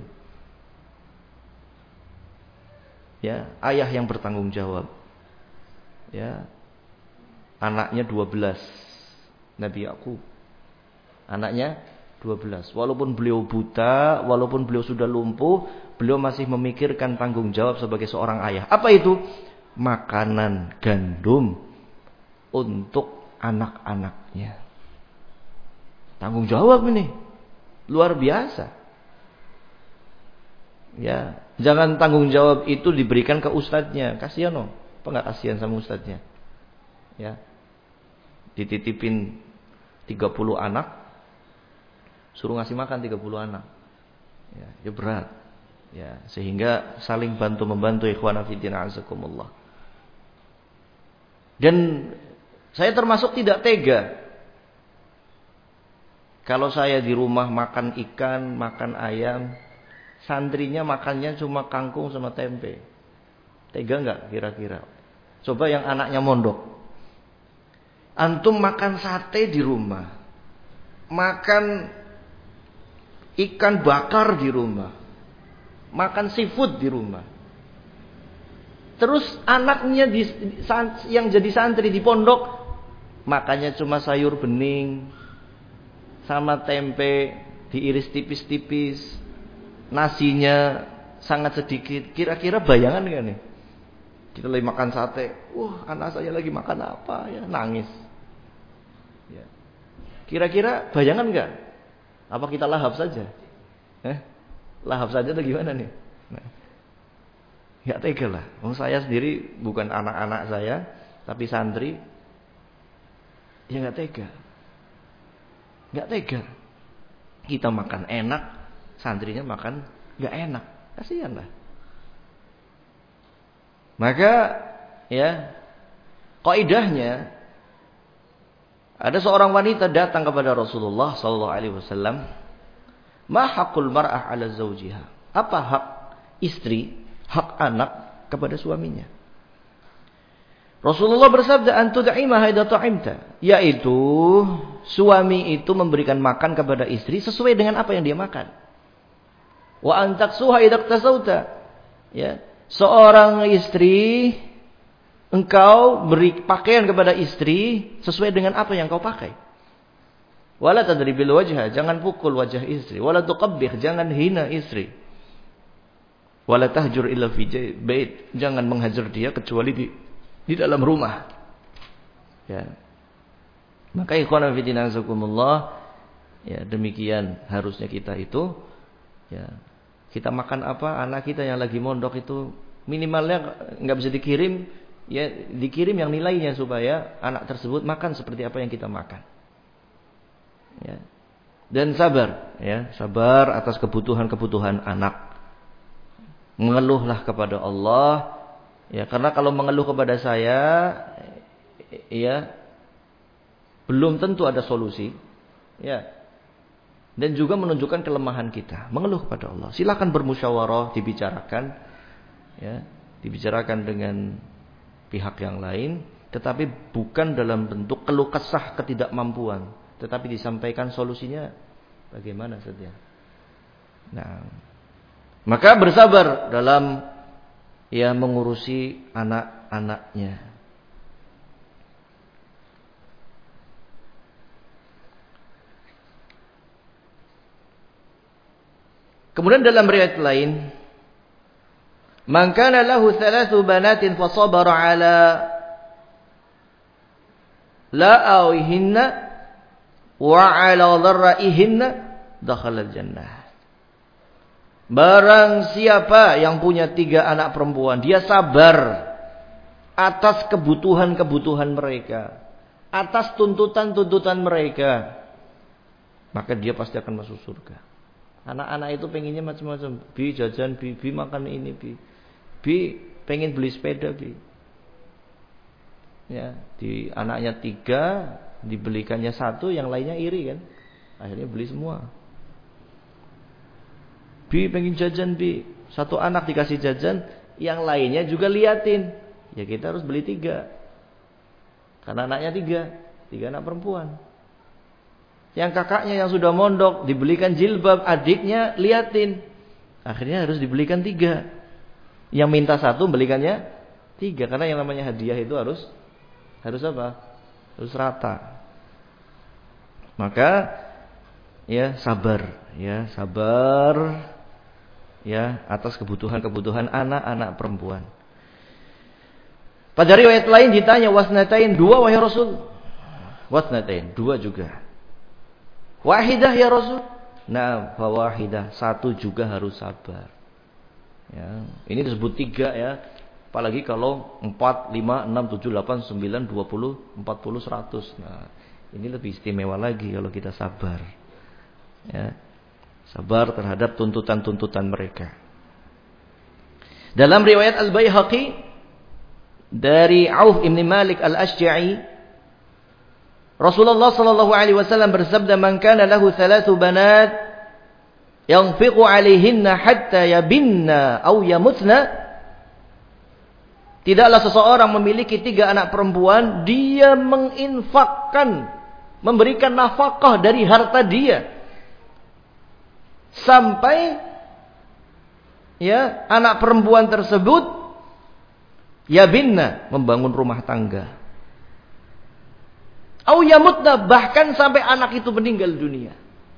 Ya, ayah yang bertanggung jawab. Ya. Anaknya 12. Nabi Yakub. Anaknya 12. Walaupun beliau buta, walaupun beliau sudah lumpuh, beliau masih memikirkan tanggung jawab sebagai seorang ayah. Apa itu? Makanan gandum untuk anak-anaknya. Tanggung jawab ini. Luar biasa. Ya, jangan tanggung jawab itu diberikan ke ustadznya. Kasihan loh. Apa enggak kasihan sama ustadznya? Ya. Dititipin 30 anak, suruh ngasih makan 30 anak. Ya berat. Ya, sehingga saling bantu membantu ikhwana fillah azakumullah. Dan saya termasuk tidak tega. Kalau saya di rumah makan ikan, makan ayam, santrinya makannya cuma kangkung sama tempe. Tega enggak kira-kira? Coba yang anaknya mondok. Antum makan sate di rumah. Makan ikan bakar di rumah. Makan seafood di rumah. Terus anaknya yang jadi santri di pondok makannya cuma sayur bening sama tempe diiris tipis-tipis. Nasinya sangat sedikit. Kira-kira bayangan gak nih? Kita lagi makan sate. Wah, anak saya lagi makan apa ya? Nangis. Ya. Kira-kira bayangan gak? Apa kita lahap saja? Lahap saja atau gimana nih? Nah. Gak tega lah. Saya sendiri bukan anak-anak saya, tapi santri. Ya gak tega. Gak tega. Kita makan enak, santrinya makan nggak enak, kasihan lah. Maka ya kaidahnya, ada seorang wanita datang kepada Rasulullah sallallahu alaihi wasallam, "Ma haqqul mar'ah 'ala zawjiha?" Apa hak istri, hak anak kepada suaminya? Rasulullah bersabda, "An tud'imaha idza ta'imta," yaitu suami itu memberikan makan kepada istri sesuai dengan apa yang dia makan. Wa an taksuha idza iktasauta. Ya, seorang istri, engkau beri pakaian kepada istri sesuai dengan apa yang kau pakai. Wala tadribil wajha, jangan pukul wajah istri. Wala tuqabbih, jangan hina istri. Wala tahjur illa fi bait, jangan menghajar dia kecuali di dalam rumah. Ya. Maka ikhwan fillah azakumullah, ya demikian harusnya kita itu, ya. Kita makan apa, anak kita yang lagi mondok itu minimalnya enggak bisa dikirim, ya dikirim yang nilainya supaya anak tersebut makan seperti apa yang kita makan. Ya. Dan sabar, ya, sabar atas kebutuhan-kebutuhan anak. Mengeluhlah kepada Allah, ya, karena kalau mengeluh kepada saya, ya, belum tentu ada solusi, ya, dan juga menunjukkan kelemahan kita. Mengeluh kepada Allah. Silakan bermusyawarah, dibicarakan, ya, dibicarakan dengan pihak yang lain, tetapi bukan dalam bentuk keluh kesah ketidakmampuan, tetapi disampaikan solusinya bagaimana saja. Nah, maka bersabar dalam, ya, mengurusi anak-anaknya. Kemudian dalam riwayat lain, man kana lahu 3 banatin fa sabara ala la'awihinna wa ala dharraihinna dakhala al-jannah. Barang siapa yang punya 3 anak perempuan, dia sabar atas kebutuhan-kebutuhan mereka, atas tuntutan-tuntutan mereka, maka dia pasti akan masuk surga. Anak-anak itu pengennya macam-macam. Bi jajan, bi makan ini, bi pengen beli sepeda, bi. Ya, di anaknya 3, dibelikannya 1, yang lainnya iri kan. Akhirnya beli semua. Bi pengen jajan, bi. 1 anak dikasih jajan, yang lainnya juga liatin. Ya kita harus beli 3. Karena anaknya 3 anak perempuan. Yang kakaknya yang sudah mondok dibelikan jilbab, adiknya liatin. Akhirnya harus dibelikan 3. Yang minta 1 belikannya 3, karena yang namanya hadiah itu harus apa? Harus rata. Maka ya sabar, ya atas kebutuhan-kebutuhan anak-anak perempuan. Pada riwayat lain ditanya, wasnatain, 2 wahai Rasul. Wasnatain, 2 juga. Wahidah ya Rasul. Nah, fawahidah, 1 juga harus sabar. Ya, ini disebut 3 ya. Apalagi kalau 4, 5, 6, 7, 8, 9, 20, 40, 100. Nah, ini lebih istimewa lagi kalau kita sabar. Ya. Sabar terhadap tuntutan-tuntutan mereka. Dalam riwayat Al-Baihaqi dari Auf ibn Malik Al-Ashja'i, Rasulullah sallallahu alaihi wasallam bersabda, "Man kana lahu 3 banat yanfiqu 'alaihinna hatta yabinna aw yamutna." Tidaklah seseorang memiliki 3 anak perempuan, dia menginfakkan, memberikan nafkah dari harta dia sampai, ya, anak perempuan tersebut yabinna, membangun rumah tangga. Au yamutna, bahkan sampai anak itu meninggal dunia.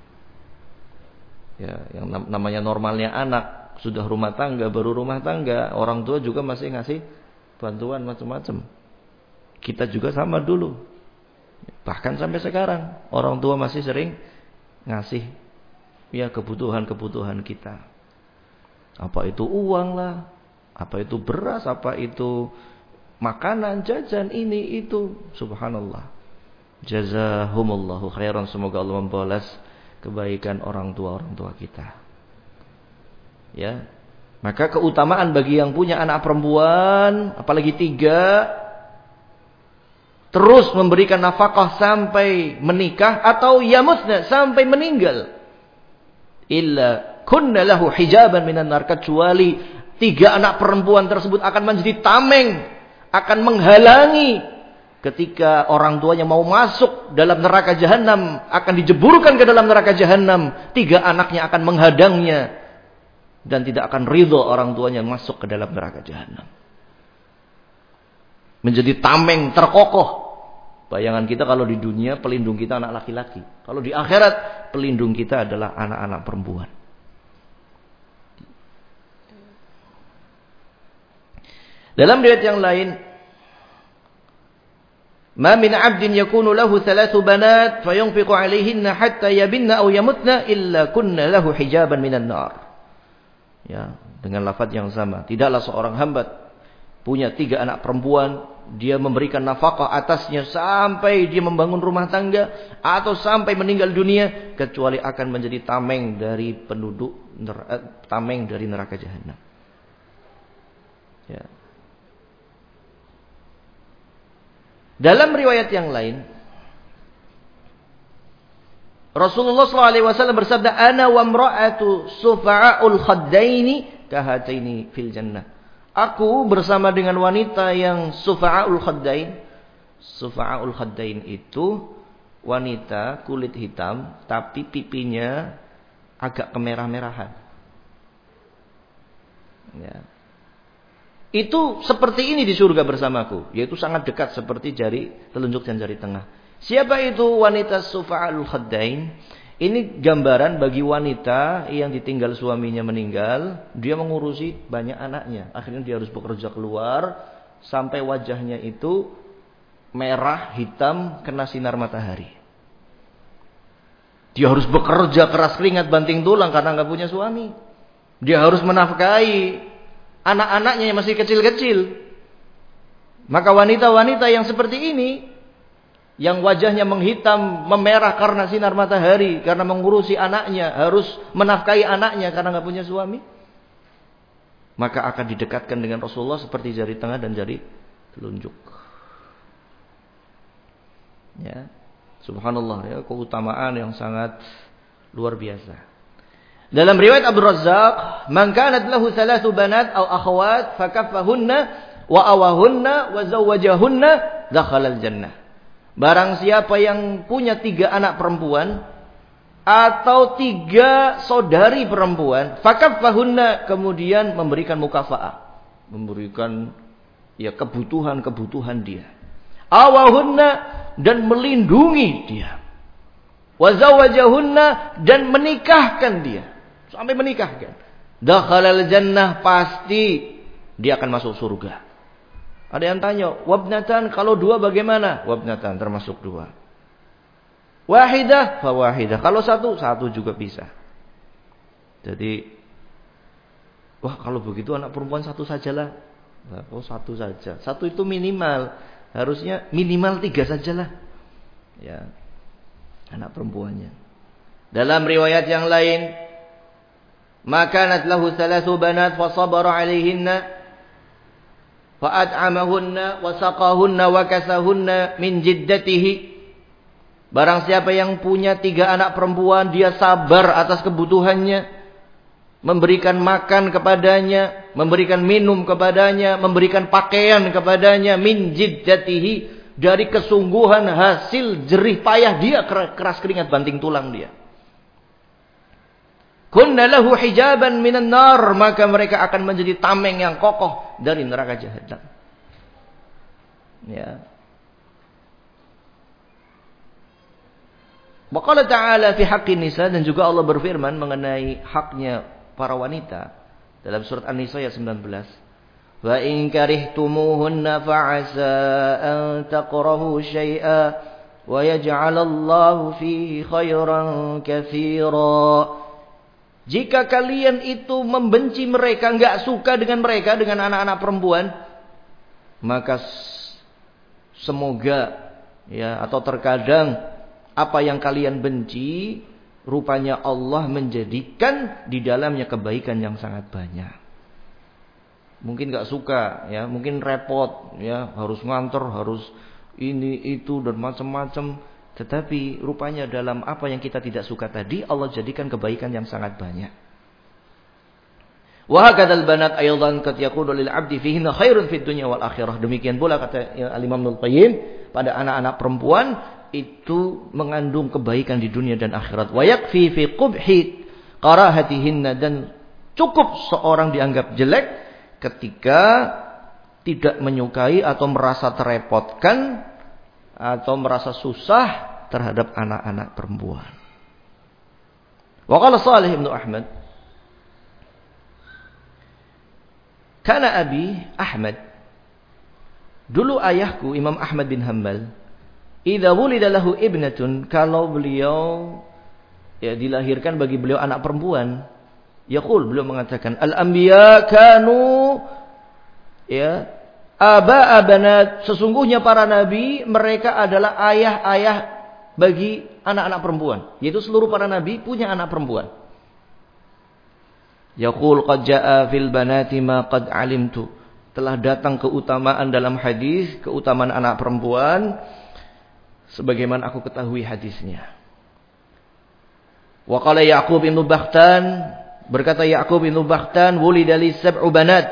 Ya, yang namanya normalnya anak sudah rumah tangga, baru rumah tangga, orang tua juga masih ngasih bantuan macam-macam. Kita juga sama dulu. Bahkan sampai sekarang orang tua masih sering ngasih, ya, kebutuhan-kebutuhan kita. Apa itu uang lah, apa itu beras, apa itu makanan, jajan, ini itu. Subhanallah. Jazahumullahu khairan, semoga Allah membalas kebaikan orang tua kita. Ya. Maka keutamaan bagi yang punya anak perempuan, apalagi 3, terus memberikan nafkah sampai menikah atau yamutna sampai meninggal. Illa kunna lahu hijaban minan nar, kecuali 3 anak perempuan tersebut akan menjadi tameng, akan menghalangi ketika orang tuanya mau masuk dalam neraka jahanam, akan dijeburkan ke dalam neraka jahanam. 3 anaknya akan menghadangnya dan tidak akan ridho orang tuanya masuk ke dalam neraka jahanam. Menjadi tameng terkokoh. Bayangan kita kalau di dunia pelindung kita anak laki-laki. Kalau di akhirat pelindung kita adalah anak-anak perempuan. Dalam riwayat yang lain, "Ma min 'abdin yakunu lahu 3 banat fayunfiqu 'alayhinna hatta yabinna aw yamutna illa kunna lahu hijaban minan nar." Ya, dengan lafaz yang sama. Tidaklah seorang hamba punya 3 anak perempuan, dia memberikan nafkah atasnya sampai dia membangun rumah tangga atau sampai meninggal dunia, kecuali akan menjadi tameng dari tameng dari neraka jahanam. Ya. Dalam riwayat yang lain, Rasulullah SAW bersabda, "Ana wa imra'atu sufa'ul khaddaini kahataini fil jannah." Aku bersama dengan wanita yang sufa'ul khaddain. Sufa'ul khaddain itu wanita kulit hitam tapi pipinya agak kemerah-merahan. Ya. Itu seperti ini di surga bersamaku, yaitu sangat dekat seperti jari telunjuk dan jari tengah. Siapa itu wanita sufa'ul khaddain? Ini gambaran bagi wanita yang ditinggal suaminya meninggal, dia mengurusi banyak anaknya. Akhirnya dia harus bekerja keluar sampai wajahnya itu merah, hitam, kena sinar matahari. Dia harus bekerja keras keringat banting tulang karena nggak punya suami. Dia harus menafkahi anak-anaknya yang masih kecil-kecil. Maka wanita-wanita yang seperti ini, yang wajahnya menghitam, memerah karena sinar matahari, karena mengurusi anaknya, harus menafkahi anaknya karena nggak punya suami, maka akan didekatkan dengan Rasulullah seperti jari tengah dan jari telunjuk. Ya, subhanallah, ya, keutamaan yang sangat luar biasa. Dalam riwayat Abu Razzaq, "Man kanat lahu 3 banat aw akhawat fakaffahunna wa awahunna wa zawwajahunna dakhala al-jannah." Barang siapa yang punya 3 anak perempuan atau 3 saudari perempuan, fakaffahunna, kemudian memberikan mukafa'ah, memberikan ya kebutuhan dia. Awahunna, dan melindungi dia. Wazawajahunna, dan menikahkan dia. Sampai menikahkan. Dakhalal jannah, pasti dia akan masuk surga. Ada yang tanya, wabnatan, kalau 2 bagaimana? Wabnatan, termasuk 2. Wahidah, fawahidah. Kalau 1 juga bisa. Jadi, wah kalau begitu anak perempuan 1 sajalah. Oh 1 saja. 1 itu minimal. Harusnya minimal 3 sajalah. Ya, anak perempuannya. Dalam riwayat yang lain, makanat lahu 3 banat fa sabara 'alaihinna fa'at'amahunna wa saqahunna wa kasahunna min jiddatihi. Barang siapa yang punya 3 anak perempuan, dia sabar atas kebutuhannya, memberikan makan kepadanya, memberikan minum kepadanya, memberikan pakaian kepadanya, min jiddatihi, dari kesungguhan hasil jerih payah dia, keras keringat banting tulang dia. Kunna lahu hijaban minan nar, maka mereka akan menjadi tameng yang kokoh dari neraka jahanam. Ya. Wa qala ta'ala fi haqqin nisa, dan juga Allah berfirman mengenai haknya para wanita dalam surat An-Nisa ayat 19. Wa in karihtumuhunna fa'asa an taqrahu syai'a wa yaj'alallahu fihi khairan katsira. Jika kalian itu membenci mereka, enggak suka dengan mereka, dengan anak-anak perempuan, maka semoga ya, atau terkadang apa yang kalian benci rupanya Allah menjadikan di dalamnya kebaikan yang sangat banyak. Mungkin gak suka, ya, mungkin repot, ya, harus ngantor, harus ini itu dan macam-macam. Tetapi rupanya dalam apa yang kita tidak suka tadi, Allah jadikan kebaikan yang sangat banyak. Wa hakadzal banat aydan qad yakunu lil 'abdi fihinna khairun fid dunya wal akhirah. Demikian pula kata Al-Imam Ibnu Qayyim, pada anak-anak perempuan itu mengandung kebaikan di dunia dan akhirat. Wa yakfi fi qubhi qarahatihinna, dan cukup seorang dianggap jelek ketika tidak menyukai atau merasa terepotkan atau merasa susah terhadap anak-anak perempuan. Wa qala Shalih bin Ahmad, kana abi Ahmad, dulu ayahku Imam Ahmad bin Hanbal, idza wulida lahu ibnatun, kalau beliau ya dilahirkan bagi beliau anak perempuan, yaqul, beliau mengatakan al-anbiya kanu ya aba abanat, sesungguhnya para nabi mereka adalah ayah-ayah bagi anak-anak perempuan, yaitu seluruh para nabi punya anak perempuan. Yaqul qad jaa fil banati ma qad alimtu, telah datang keutamaan dalam hadis, keutamaan anak perempuan sebagaimana aku ketahui hadisnya. Wa qala Ya'qub bin Bakhtan, berkata Ya'qub bin Bakhtan, wulida li sab'u banat,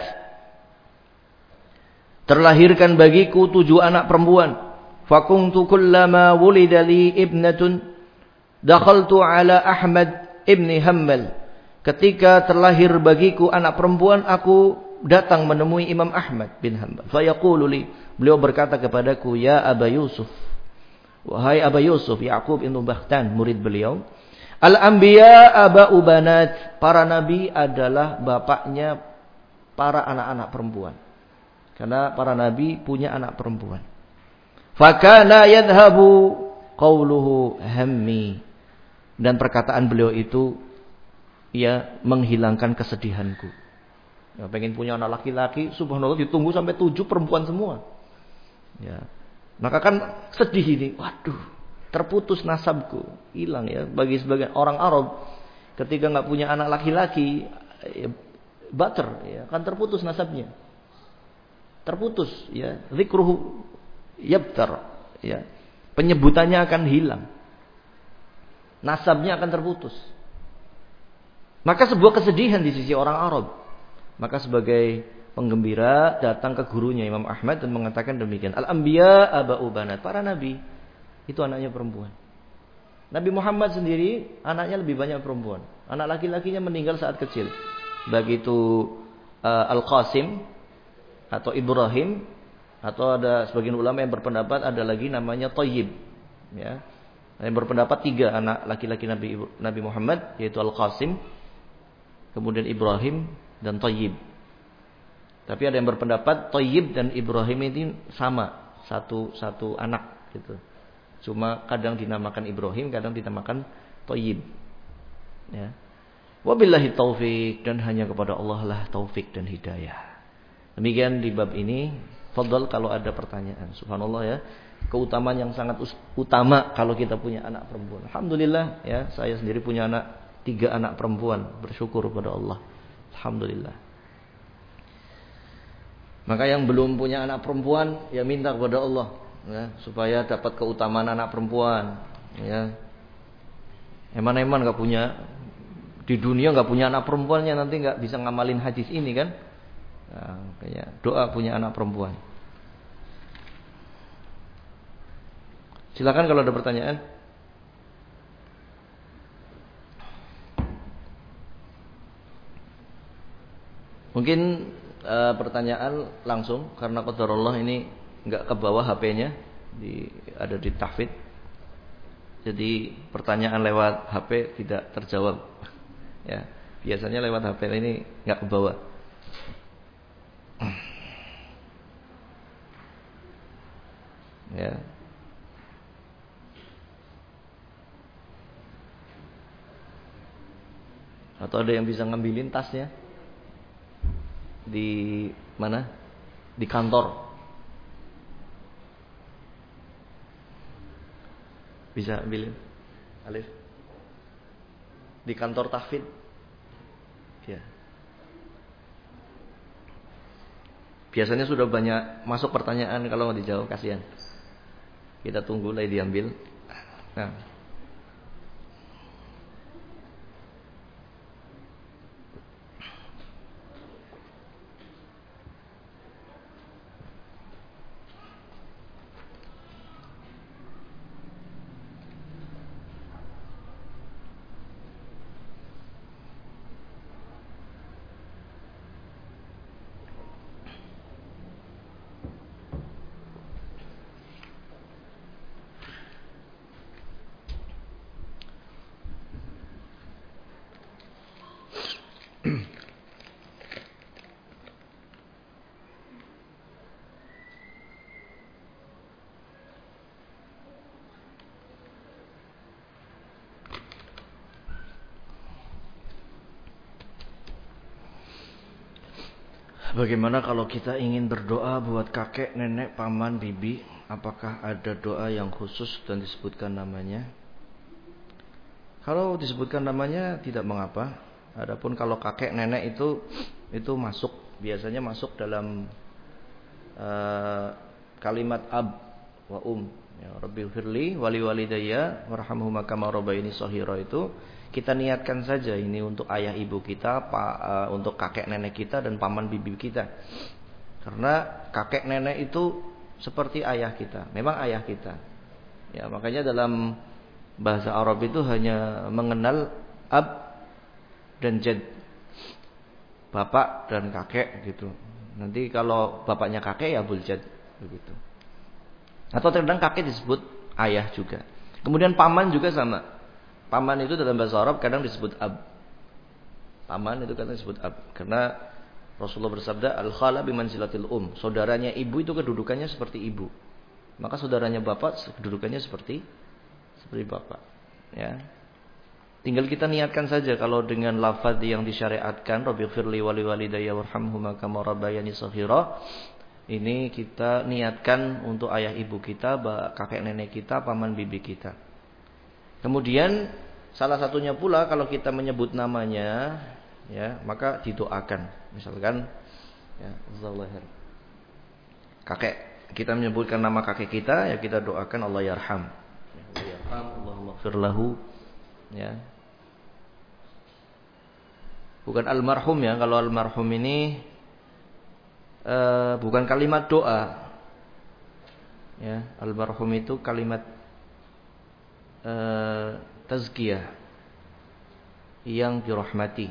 terlahirkan bagiku 7 anak perempuan. Fakuntu kullama wulida li ibnatun dakhaltu ala Ahmad ibn Hanbal, ketika terlahir bagiku anak perempuan, aku datang menemui Imam Ahmad bin Hanbal. Fayaqulu li, beliau berkata kepadaku, ya Aba Yusuf, wahai Aba Yusuf. Ya'qub bin Bakhtan, murid beliau, al-anbiya aba'u banat, para nabi adalah bapaknya para anak-anak perempuan. Karena para nabi punya anak perempuan. Fakana yadhabu qawluhu hammi, dan perkataan beliau itu ya menghilangkan kesedihanku. Ya, pengen punya anak laki-laki, subhanallah ditunggu sampai 7 perempuan semua. Ya. Maka kan sedih ini, waduh, terputus nasabku, hilang ya. Bagi sebagian orang Arab, ketika nggak punya anak laki-laki, ya, bater, ya, kan terputus nasabnya. Terputus, ya, zikruhu yabtar, ya. Penyebutannya akan hilang. Nasabnya akan terputus. Maka sebuah kesedihan di sisi orang Arab. Maka sebagai penggembira datang ke gurunya Imam Ahmad dan mengatakan demikian. Al-anbiya aba'u banat, para nabi itu anaknya perempuan. Nabi Muhammad sendiri anaknya lebih banyak perempuan. Anak laki-lakinya meninggal saat kecil. Baik itu Al-Qasim atau Ibrahim, atau ada sebagian ulama yang berpendapat ada lagi namanya Thayyib, ya. Yang berpendapat 3 anak laki-laki Nabi Muhammad, yaitu Al-Qasim, kemudian Ibrahim dan Thayyib. Tapi ada yang berpendapat Thayyib dan Ibrahim ini sama, satu anak gitu. Cuma kadang dinamakan Ibrahim, kadang dinamakan Thayyib. Ya. Wabillahi taufik, dan hanya kepada Allah lah taufik dan hidayah. Demikian di bab ini. Fadhal kalau ada pertanyaan. Subhanallah ya. Keutamaan yang sangat utama kalau kita punya anak perempuan. Alhamdulillah ya, saya sendiri punya 3 anak perempuan. Bersyukur kepada Allah. Alhamdulillah. Maka yang belum punya anak perempuan, ya minta kepada Allah ya, supaya dapat keutamaan anak perempuan ya. Eman-eman gak punya, di dunia gak punya anak perempuannya, nanti gak bisa ngamalin hadis ini kan. Nah, kayak doa punya anak perempuan. Silakan kalau ada pertanyaan. Mungkin pertanyaan langsung, karena qadarullah ini enggak ke bawah HP-nya, ada di tahfidz. Jadi pertanyaan lewat HP tidak terjawab. Ya, biasanya lewat HP ini enggak ke bawah. Ya. Atau ada yang bisa ngambilin tasnya di mana? Di kantor. Bisa ambilin. Alif. di kantor tahfidz. Ya. Biasanya sudah banyak masuk pertanyaan, kalau mau dijawab kasihan. Kita tunggu lagi diambil. Nah. Bagaimana kalau kita ingin berdoa buat kakek, nenek, paman, bibi? Apakah ada doa yang khusus dan disebutkan namanya? Kalau disebutkan namanya tidak mengapa. Adapun kalau kakek, nenek itu masuk, biasanya masuk dalam kalimat ab wa ya, Rabbighfirli wali walidayya warhamhuma kama rabbayani shaghira, itu kita niatkan saja ini untuk ayah ibu kita, untuk kakek nenek kita dan paman bibi kita. Karena kakek nenek itu seperti ayah kita, memang ayah kita. Ya, makanya dalam bahasa Arab itu hanya mengenal ab dan jad, bapak dan kakek gitu. Nanti kalau bapaknya kakek ya abul jad begitu. Atau terkadang kakek disebut ayah juga. Kemudian paman juga sama. Paman itu dalam bahasa Arab kadang disebut ab. Paman itu kadang disebut ab. Karena Rasulullah bersabda, al-khala bimanzilatil saudaranya ibu itu kedudukannya seperti ibu. Maka saudaranya bapak kedudukannya seperti bapak. Ya. Tinggal kita niatkan saja kalau dengan lafaz yang disyariatkan, Rabbighfirli wali walidayya warhamhuma kama rabbayani shaghira. Ini kita niatkan untuk ayah ibu kita, kakek nenek kita, paman bibi kita. Kemudian salah satunya pula kalau kita menyebut namanya, ya, maka didoakan. Misalkan, ya, kakek, kita menyebutkan nama kakek kita, ya kita doakan Allah yarham. Allah yarham, Allahumma ighfir lahu, ya. Bukan almarhum ya, kalau almarhum ini bukan kalimat doa. Ya, almarhum itu kalimat tazkiyah yang dirahmati.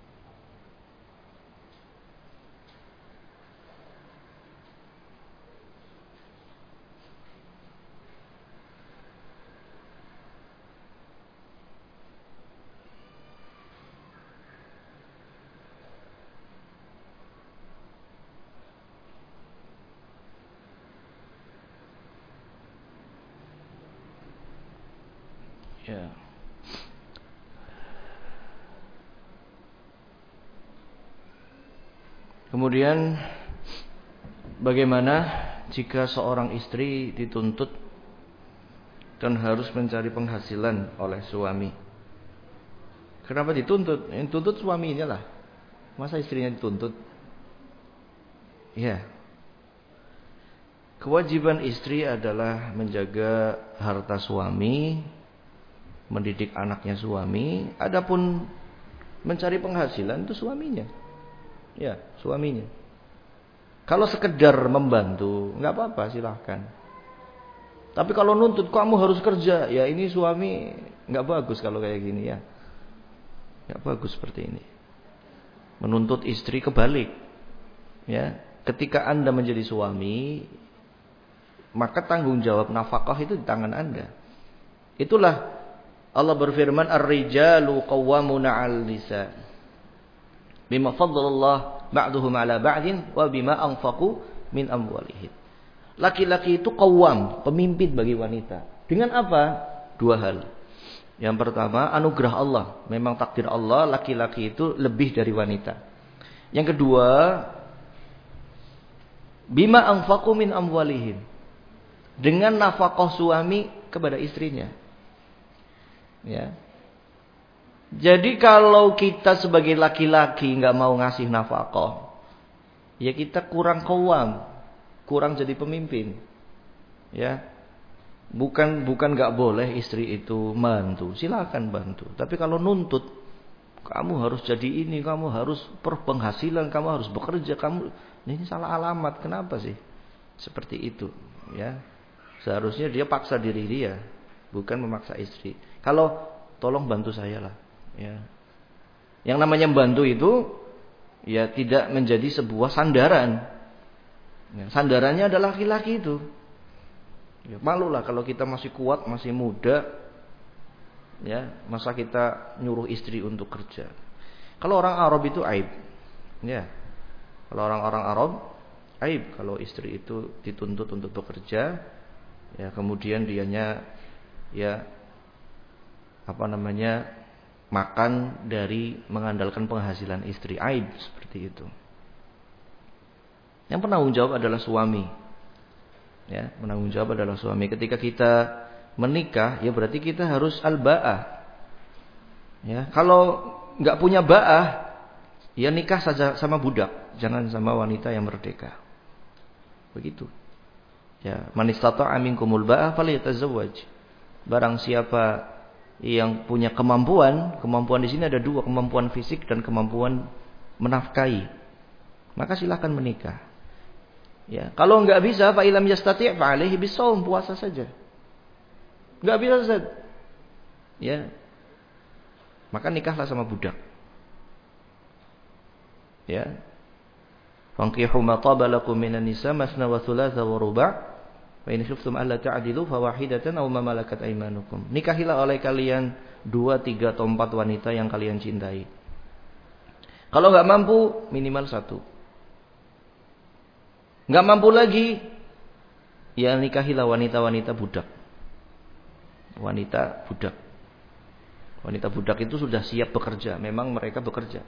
Ya. Kemudian bagaimana jika seorang istri dituntut dan harus mencari penghasilan oleh suami? Kenapa dituntut? Yang tuntut suaminya lah. Masa istrinya dituntut? Ya. Kewajiban istri adalah menjaga harta suami, mendidik anaknya suami. Adapun mencari penghasilan itu suaminya. Ya, suaminya. Kalau sekedar membantu, nggak apa-apa, silahkan. Tapi kalau nuntut kamu harus kerja, ya ini suami nggak bagus kalau kayak gini ya. Nggak bagus seperti ini. Menuntut istri kebalik. Ya, ketika Anda menjadi suami, maka tanggung jawab nafkah itu di tangan Anda. Itulah Allah berfirman, ar-rijalu qawwamuna 'alal nisa bima faddalallah ba'duhum 'ala ba'din wa bima anfaqu min amwalihim. Laki-laki itu qawwam, pemimpin bagi wanita. Dengan apa? Dua hal. Yang pertama, anugerah Allah. Memang takdir Allah, laki-laki itu lebih dari wanita. Yang kedua, bima anfaqu min amwalihim. Dengan nafkah suami kepada istrinya. Ya. Jadi kalau kita sebagai laki-laki nggak mau ngasih nafkah, ya kita kurang qawwam, kurang jadi pemimpin. Ya. Bukan nggak boleh istri itu bantu, silakan bantu. Tapi kalau nuntut, kamu harus jadi ini, kamu harus berpenghasilan, kamu harus bekerja, ini salah alamat. Kenapa sih seperti itu? Ya, seharusnya dia paksa diri dia, bukan memaksa istri. Kalau tolong bantu saya lah. Ya, yang namanya bantu itu ya tidak menjadi sebuah sandaran. Ya, sandarannya adalah laki-laki itu. Ya, malulah kalau kita masih kuat, masih muda, ya masa kita nyuruh istri untuk kerja. Kalau orang Arab itu aib, ya. Kalau orang-orang Arab aib kalau istri itu dituntut untuk bekerja, ya kemudian dianya ya makan dari mengandalkan penghasilan istri, aib seperti itu. Yang penanggung jawab adalah suami. Ya, menanggung jawab adalah suami. Ketika kita menikah, ya berarti kita harus al-ba'ah. Ya, kalau nggak punya ba'ah, ya nikah saja sama budak, jangan sama wanita yang merdeka. Begitu. Ya, man istata'a minkumul ba'ah falyatazawwaj. Barang siapa yang punya kemampuan di sini ada dua, kemampuan fisik dan kemampuan menafkahi, maka silakan menikah. Ya, kalau enggak bisa, fa ilam yastati' fa alaihi bisawm, puasa saja. Enggak bisa, Ustaz. Ya. Maka nikahlah sama budak. Ya. Fankihu ma taba lakum minan nisa masna wa thulatha wa ruba'. Fa in khiftum alla ta'dilu fa wahidatan aw ma malakat aymanukum. Nikahilah oleh kalian 2, 3 atau 4 wanita yang kalian cintai. Kalau enggak mampu, minimal 1. Nggak mampu lagi, ya nikahilah wanita-wanita budak. Wanita budak. Wanita budak itu sudah siap bekerja. Memang mereka bekerja.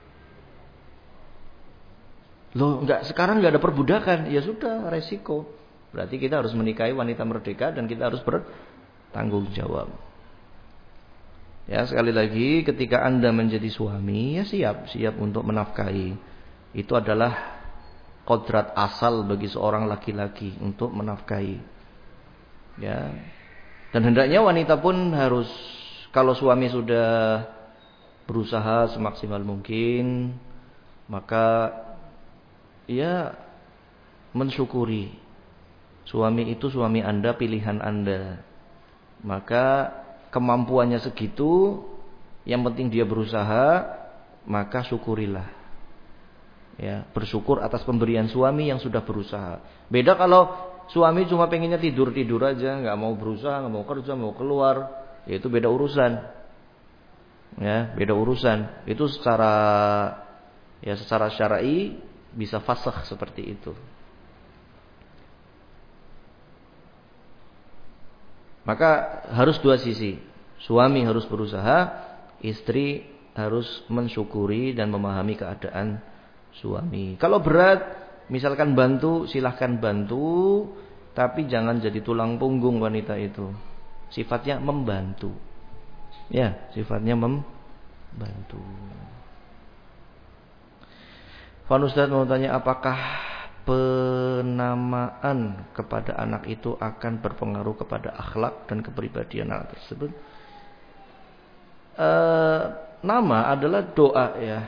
Loh, sekarang nggak ada perbudakan. Ya sudah, resiko. Berarti kita harus menikahi wanita merdeka dan kita harus bertanggung jawab. Ya, sekali lagi, ketika Anda menjadi suami, ya siap untuk menafkahi. Itu adalah kodrat asal bagi seorang laki-laki untuk menafkahi. Ya. Dan hendaknya wanita pun harus, kalau suami sudah berusaha semaksimal mungkin, maka ya mensyukuri. Suami itu suami Anda, pilihan Anda. Maka kemampuannya segitu, yang penting dia berusaha, maka syukurilah. Ya, bersyukur atas pemberian suami yang sudah berusaha. Beda kalau suami cuma pengennya tidur aja, nggak mau berusaha, nggak mau kerja, mau keluar, ya itu beda urusan. Ya, beda urusan. Itu secara syar'i bisa fasakh seperti itu. Maka harus dua sisi. Suami harus berusaha, istri harus mensyukuri dan memahami keadaan suami. Kalau berat, misalkan bantu, silahkan bantu, tapi jangan jadi tulang punggung wanita itu. Sifatnya membantu. Ya, sifatnya membantu. Fan Ustaz mau tanya, apakah penamaan kepada anak itu akan berpengaruh kepada akhlak dan kepribadian anak tersebut? Nama adalah doa, ya.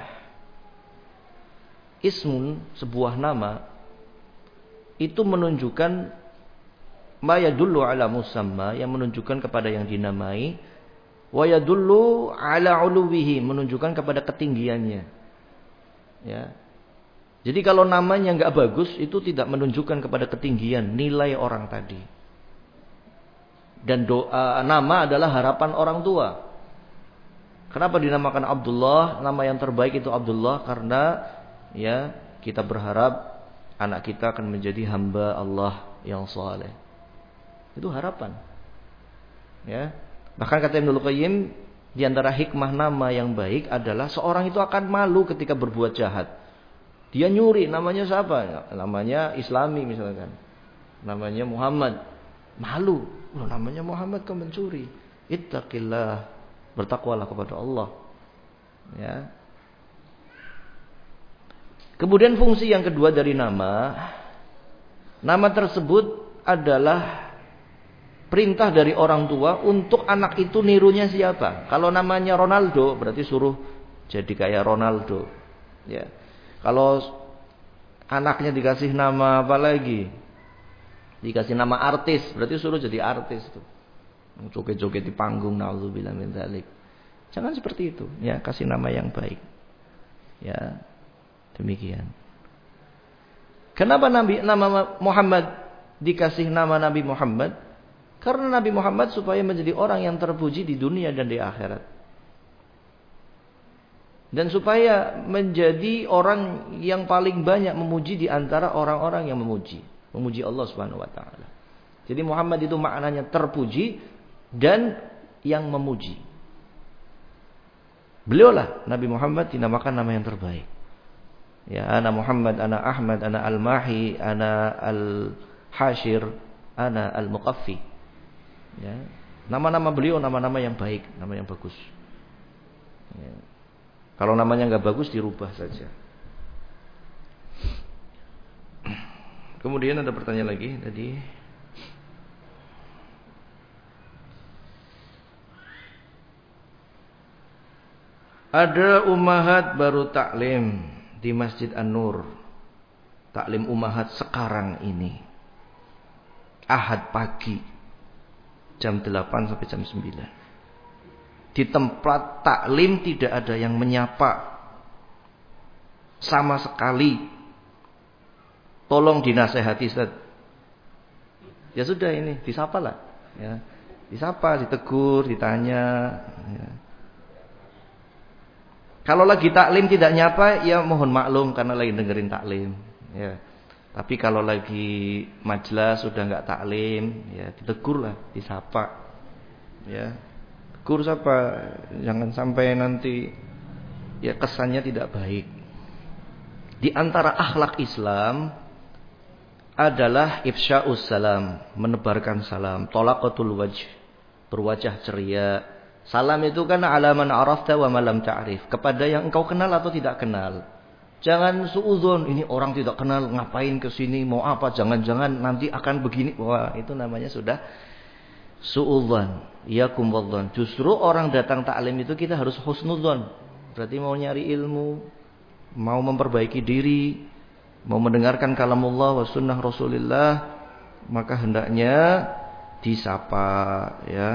Ismun, sebuah nama, itu menunjukkan ma yadullu ala musamma, yang menunjukkan kepada yang dinamai, wa yadullu ala uluwihi, menunjukkan kepada ketinggiannya. Ya. Jadi kalau namanya enggak bagus, itu tidak menunjukkan kepada ketinggian nilai orang tadi. Dan doa nama adalah harapan orang tua. Kenapa dinamakan Abdullah? Nama yang terbaik itu Abdullah karena ya, kita berharap anak kita akan menjadi hamba Allah yang saleh. Itu harapan. Ya. Bahkan kata Ibnu Qayyim, di antara hikmah nama yang baik adalah seorang itu akan malu ketika berbuat jahat. Dia nyuri, namanya siapa? Namanya Islami misalkan. Namanya Muhammad. Malu. Loh, namanya Muhammad kok mencuri? Ittaqillah. Bertakwalah kepada Allah. Ya. Kemudian fungsi yang kedua dari nama tersebut adalah perintah dari orang tua untuk anak itu nirunya siapa. Kalau namanya Ronaldo, berarti suruh jadi kayak Ronaldo. Ya. Kalau anaknya dikasih nama apa lagi? Dikasih nama artis, berarti suruh jadi artis tuh. Joget-joget di panggung, naudzubillah min dzalik. Jangan seperti itu, ya, kasih nama yang baik. Ya. Demikian. Kenapa nama Muhammad dikasih nama Nabi Muhammad? Karena Nabi Muhammad supaya menjadi orang yang terpuji di dunia dan di akhirat. Dan supaya menjadi orang yang paling banyak memuji di antara orang-orang yang memuji Allah Subhanahu wa taala. Jadi Muhammad itu maknanya terpuji dan yang memuji. Beliaulah Nabi Muhammad dinamakan nama yang terbaik. Ya, ana Muhammad, ana Ahmad, ana Al-Mahi, ana Al-Hashir, ana Al-Muqaffi. Ya. Nama-nama beliau nama-nama yang baik, nama yang bagus. Ya. Kalau namanya enggak bagus dirubah saja. Kemudian ada pertanyaan lagi tadi. Ada ummahat baru taklim di Masjid An-Nur. Taklim ummahat sekarang ini. Ahad pagi. Jam 8 sampai jam 9. Di tempat taklim tidak ada yang menyapa. Sama sekali. Tolong dinasehati, Ustaz. Ya sudah ini, disapalah. Ya. Disapa, ditegur, ditanya. Ya. Kalau lagi taklim tidak nyapa, ya mohon maklum karena lagi dengerin taklim. Ya. Tapi kalau lagi majlis sudah enggak taklim, ya ditegur lah, disapa. Ya. Tegur sapa, jangan sampai nanti ya kesannya tidak baik. Di antara akhlak Islam adalah ifsya'us salam, menebarkan salam, talaqatul wajh, berwajah ceria. Salam itu kan ala man arafta wa ma lam ta'rif, kepada yang engkau kenal atau tidak kenal. Jangan suudzon, ini orang tidak kenal ngapain ke sini, mau apa, jangan-jangan nanti akan begini. Wah, itu namanya sudah suudzon. Iyakum wadzon. Justru orang datang taklim itu kita harus husnudzon. Berarti mau nyari ilmu, mau memperbaiki diri, mau mendengarkan kalamullah wa sunnah Rasulullah, maka hendaknya disapa, ya.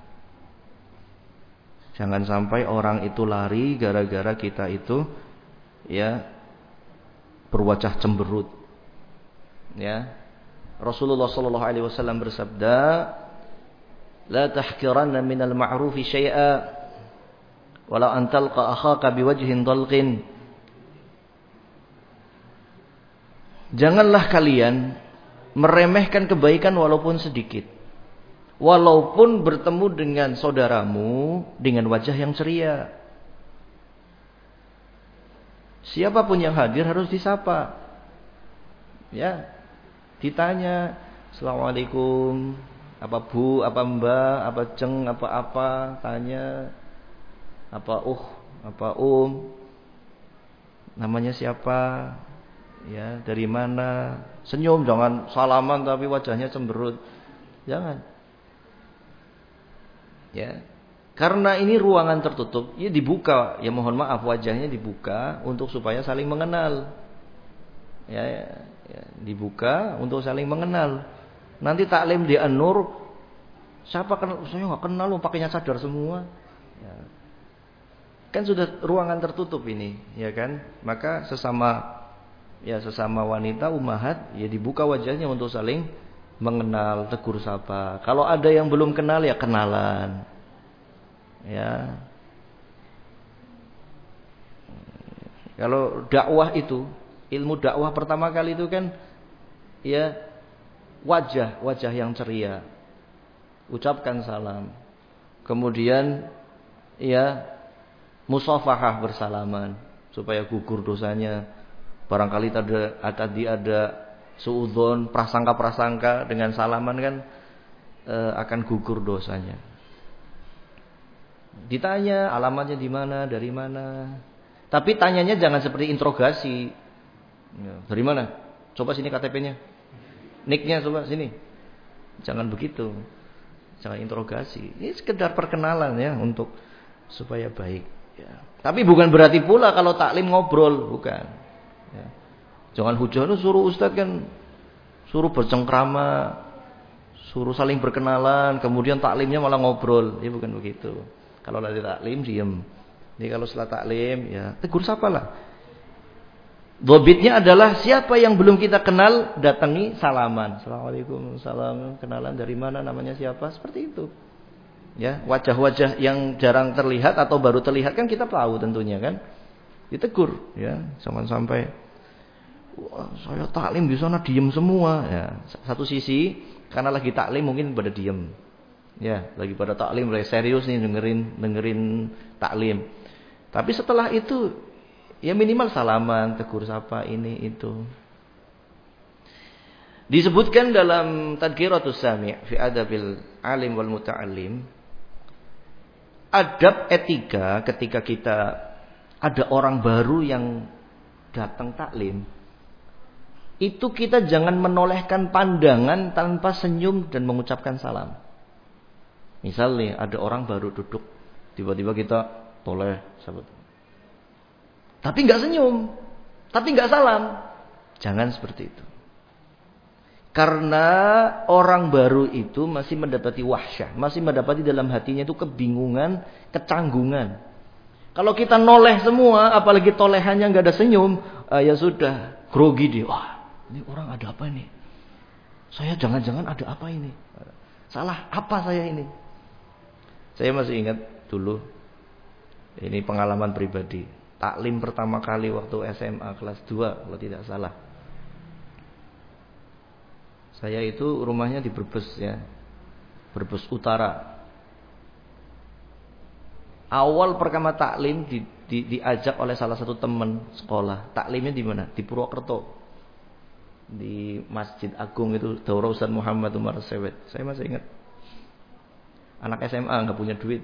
Jangan sampai orang itu lari gara-gara kita itu ya berwajah cemberut. Ya. Rasulullah sallallahu alaihi wasallam bersabda, "La tahqiranna minal ma'rufi syai'a walau an talqa akhaka biwajhin dalqin." Janganlah kalian meremehkan kebaikan walaupun sedikit. Walaupun bertemu dengan saudaramu dengan wajah yang ceria. Siapapun yang hadir harus disapa. Ya. Ditanya, "Assalamualaikum, apa Bu, apa Mbak, apa Ceng, apa-apa?" Tanya, "Apa apa namanya siapa? Ya, dari mana?" Senyum, jangan salaman tapi wajahnya cemberut. Jangan. Ya. Karena ini ruangan tertutup, ya dibuka, ya mohon maaf wajahnya dibuka untuk supaya saling mengenal. Ya, dibuka untuk saling mengenal. Nanti taklim di An-Nur, siapa kenal? Saya enggak kenal, pakainya cadar semua. Ya. Kan sudah ruangan tertutup ini, ya kan? Maka sesama wanita ummahat ya dibuka wajahnya untuk saling mengenal, tegur sapa. Kalau ada yang belum kenal ya kenalan. Ya. Kalau dakwah itu, ilmu dakwah pertama kali itu kan ya wajah yang ceria. Ucapkan salam. Kemudian ya musafahah bersalaman supaya gugur dosanya. Barangkali tadi ada suudzon, prasangka-prasangka dengan salaman kan akan gugur dosanya. Ditanya alamatnya di mana, dari mana. Tapi tanyanya jangan seperti interogasi. Ya, dari mana? Coba sini KTP-nya. Nick-nya coba sini. Jangan begitu. Jangan interogasi. Ini sekedar perkenalan ya untuk supaya baik. Ya. Tapi bukan berarti pula kalau taklim ngobrol, bukan. Ya. Jangan hujan suruh ustadz kan suruh bercengkrama, suruh saling berkenalan, kemudian taklimnya malah ngobrol. Ya bukan begitu. Kalau lagi taklim diam. Jadi kalau setelah taklim ya tegur sapalah. Dhobitnya adalah siapa yang belum kita kenal datangi salaman. Assalamualaikum, salam, kenalan dari mana, namanya siapa, seperti itu. Ya, wajah-wajah yang jarang terlihat atau baru terlihat kan kita tahu tentunya kan. Ditegur ya, jangan sampai wah, saya taklim di sana diem semua ya. Satu sisi karena lagi taklim mungkin pada diem. Ya, lagi pada taklim mulai serius nih dengerin taklim. Tapi setelah itu ya minimal salaman, tegur sapa ini itu. Disebutkan dalam Tadhkiratus Sami' fi adabil alim wal muta'allim, adab etika ketika kita ada orang baru yang datang taklim, itu kita jangan menolehkan pandangan tanpa senyum dan mengucapkan salam. Misal nih ada orang baru duduk, tiba-tiba kita toleh sahabat. Tapi enggak senyum, tapi enggak salam. Jangan seperti itu. Karena orang baru itu masih mendapati wahsyah, masih mendapati dalam hatinya itu kebingungan, kecanggungan. Kalau kita noleh semua, apalagi tolehannya enggak ada senyum, ya sudah, grogi dia. Wah, ini orang ada apa ini? Saya jangan-jangan ada apa ini? Salah apa saya ini? Saya masih ingat dulu, ini pengalaman pribadi. Taklim pertama kali waktu SMA kelas 2 kalau tidak salah. Saya itu rumahnya di Brebes ya. Brebes Utara. Awal pertama taklim diajak oleh salah satu teman sekolah. Taklimnya di mana? Di Purwokerto. Di Masjid Agung itu Daurah Ustaz Muhammad Umar Sewet. Saya masih ingat. Anak SMA enggak punya duit.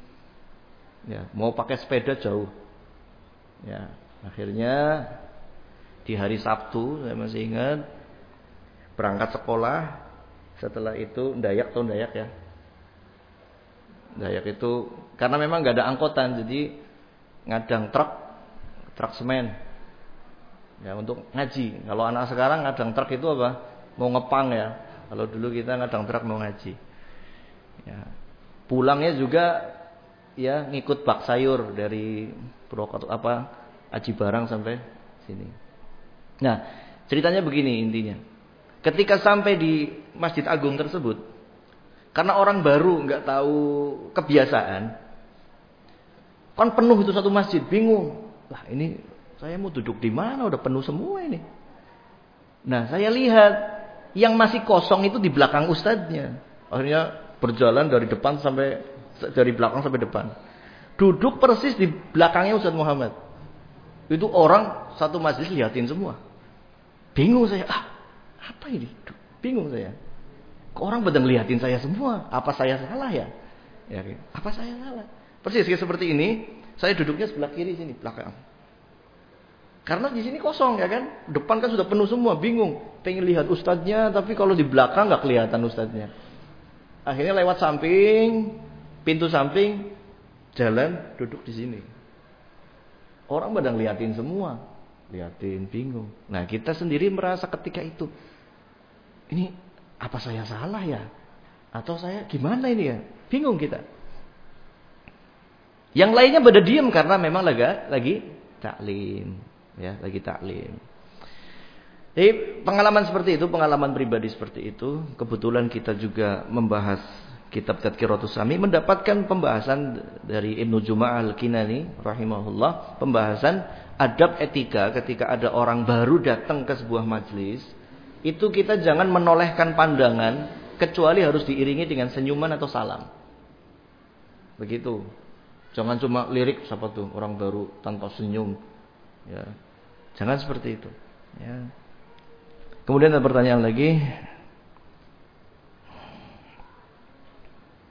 Ya, mau pakai sepeda jauh. Ya, akhirnya di hari Sabtu saya masih ingat berangkat sekolah. Setelah itu Dayak ya. Dayak itu karena memang nggak ada angkutan, jadi ngadang truk semen. Ya untuk ngaji. Kalau anak sekarang ngadang truk itu apa? Mau ngepang ya. Kalau dulu kita ngadang truk mau ngaji. Ya. Pulangnya juga ya ngikut bak sayur dari Purwokerto Aji Barang sampai sini. Nah, ceritanya begini intinya. Ketika sampai di Masjid Agung tersebut, karena orang baru nggak tahu kebiasaan, kan penuh itu satu masjid, bingung. Lah ini saya mau duduk di mana? Udah penuh semua ini. Nah, saya lihat yang masih kosong itu di belakang ustadznya. Akhirnya berjalan dari belakang sampai depan. Duduk persis di belakangnya Ustaz Muhammad. Itu orang satu majelis liatin semua. Bingung saya. Apa ini? Bingung saya. Kok orang pada ngeliatin saya semua? Apa saya salah ya? Ya, apa saya salah? Persis seperti ini. Saya duduknya sebelah kiri sini, belakang. Karena di sini kosong ya kan? Depan kan sudah penuh semua, bingung. Pengen lihat ustadznya, tapi kalau di belakang nggak kelihatan ustadznya. Akhirnya lewat samping, pintu samping, jalan duduk di sini. Orang pada ngeliatin semua, liatin bingung. Nah kita sendiri merasa ketika itu, ini apa saya salah ya? Atau saya gimana ini ya? Bingung kita. Yang lainnya pada diam karena memang lagi taklim, ya lagi taklim. Jadi pengalaman seperti itu, pengalaman pribadi seperti itu, kebetulan kita juga membahas kitab Tadhkiratus Sami, mendapatkan pembahasan dari Ibnu Jum'ah Al-Kinani rahimahullah, pembahasan adab etika ketika ada orang baru datang ke sebuah majelis, itu kita jangan menolehkan pandangan kecuali harus diiringi dengan senyuman atau salam. Begitu. Jangan cuma lirik siapa tuh orang baru tanpa senyum. Ya. Jangan seperti itu, ya. Kemudian ada pertanyaan lagi.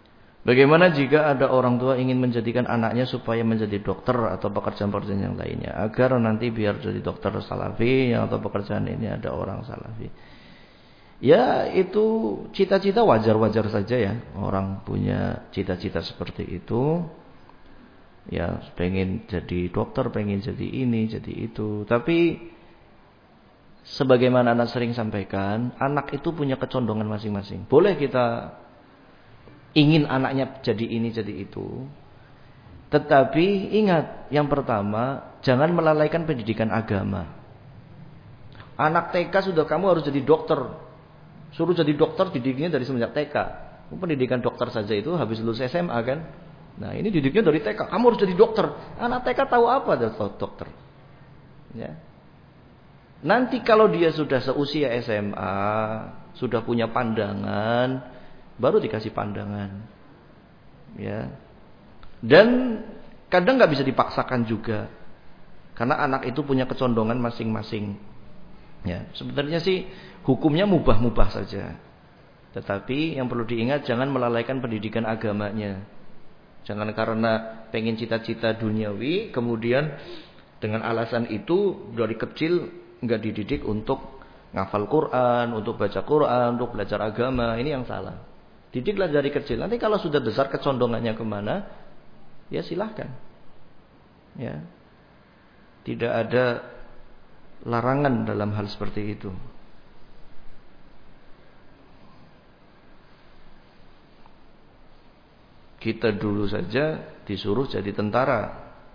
Bagaimana jika ada orang tua ingin menjadikan anaknya supaya menjadi dokter atau pekerjaan-pekerjaan yang lainnya, agar nanti biar jadi dokter salafi atau pekerjaan ini ada orang salafi. Ya, itu cita-cita wajar-wajar saja ya. Orang punya cita-cita seperti itu. Ya, pengen jadi dokter, pengen jadi ini, jadi itu. Tapi sebagaimana anak sering sampaikan, anak itu punya kecondongan masing-masing. Boleh kita ingin anaknya jadi ini, jadi itu. Tetapi ingat, yang pertama, jangan melalaikan pendidikan agama. Anak TK sudah kamu harus jadi dokter. Suruh jadi dokter didiknya dari semenjak TK. Pendidikan dokter saja itu habis lulus SMA kan. Nah ini didiknya dari TK. Kamu harus jadi dokter. Anak TK tahu apa dokter? Ya. Nanti kalau dia sudah seusia SMA, sudah punya pandangan, baru dikasih pandangan. Ya. Dan kadang nggak bisa dipaksakan juga. Karena anak itu punya kecondongan masing-masing. Ya, sebenarnya sih hukumnya mubah-mubah saja. Tetapi yang perlu diingat, jangan melalaikan pendidikan agamanya. Jangan karena pengen cita-cita duniawi, kemudian dengan alasan itu dari kecil nggak dididik untuk ngafal Quran, untuk baca Quran, untuk belajar agama. Ini yang salah. Didiklah dari kecil. Nanti kalau sudah besar kecondongannya kemana, ya silahkan. Ya, tidak ada larangan dalam hal seperti itu. Kita dulu saja disuruh jadi tentara.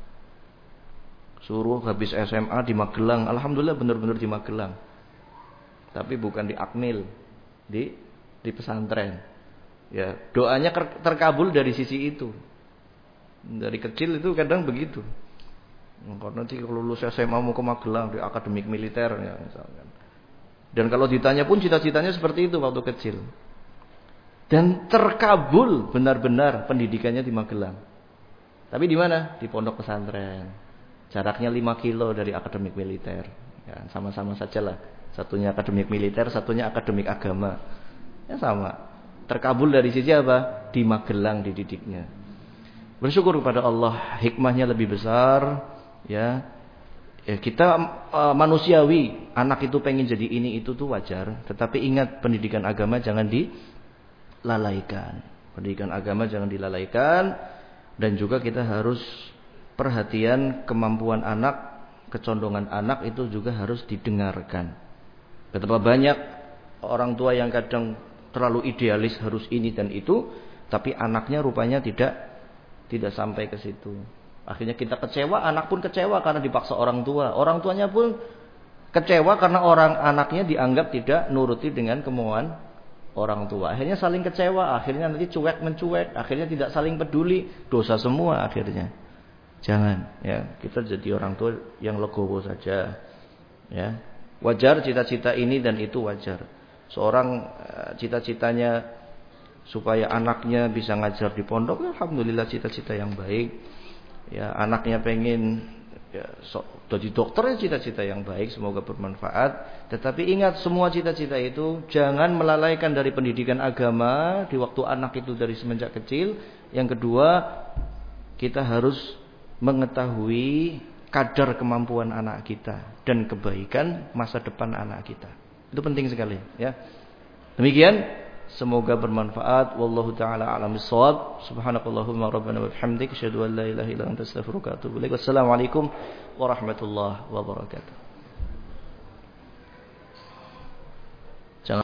Suruh habis SMA di Magelang. Alhamdulillah benar-benar di Magelang. Tapi bukan di Akmil, di pesantren. Ya, doanya terkabul dari sisi itu. Dari kecil itu kadang begitu. Karena nanti kalau lulus SMA mau ke Magelang di akademik militer ya misalkan. Dan kalau ditanya pun cita-citanya seperti itu waktu kecil. Dan terkabul benar-benar pendidikannya di Magelang. Tapi di mana? Di pondok pesantren. Jaraknya 5 kilo dari akademik militer. Ya, sama-sama sajalah. Satunya akademik militer, satunya akademik agama. Ya sama. Terkabul dari sisi apa? Di Magelang dididiknya. Bersyukur kepada Allah, hikmahnya lebih besar. Ya, kita manusiawi, anak itu pengen jadi ini itu tuh wajar. Tetapi ingat, pendidikan agama jangan dilalaikan. Pendidikan agama jangan dilalaikan. Dan juga kita harus perhatian kemampuan anak, kecondongan anak itu juga harus didengarkan. Betapa banyak orang tua yang kadang terlalu idealis harus ini dan itu, tapi anaknya rupanya tidak sampai ke situ. Akhirnya kita kecewa, anak pun kecewa karena dipaksa orang tua. Orang tuanya pun kecewa karena anaknya dianggap tidak nuruti dengan kemauan orang tua. Akhirnya saling kecewa, akhirnya nanti cuek mencuek, akhirnya tidak saling peduli, dosa semua akhirnya. Jangan, ya, kita jadi orang tua yang legowo saja. Ya. Wajar cita-cita ini dan itu wajar. Seorang cita-citanya supaya anaknya bisa ngajar di pondok, alhamdulillah cita-cita yang baik. Ya, anaknya pengen jadi dokter, ya cita-cita yang baik, semoga bermanfaat. Tetapi ingat, semua cita-cita itu jangan melalaikan dari pendidikan agama di waktu anak itu dari semenjak kecil. Yang kedua, kita harus mengetahui kadar kemampuan anak kita dan kebaikan masa depan anak kita. Itu penting sekali, ya. Demikian. Semoga bermanfaat. Wallahu taala a'lam bissawab. Subhanakallahumma rabbana wa bihamdika asyhadu an la ilaha illa anta astaghfiruka wa atubu ilaik. Wassalamualaikum warahmatullahi wabarakatuh.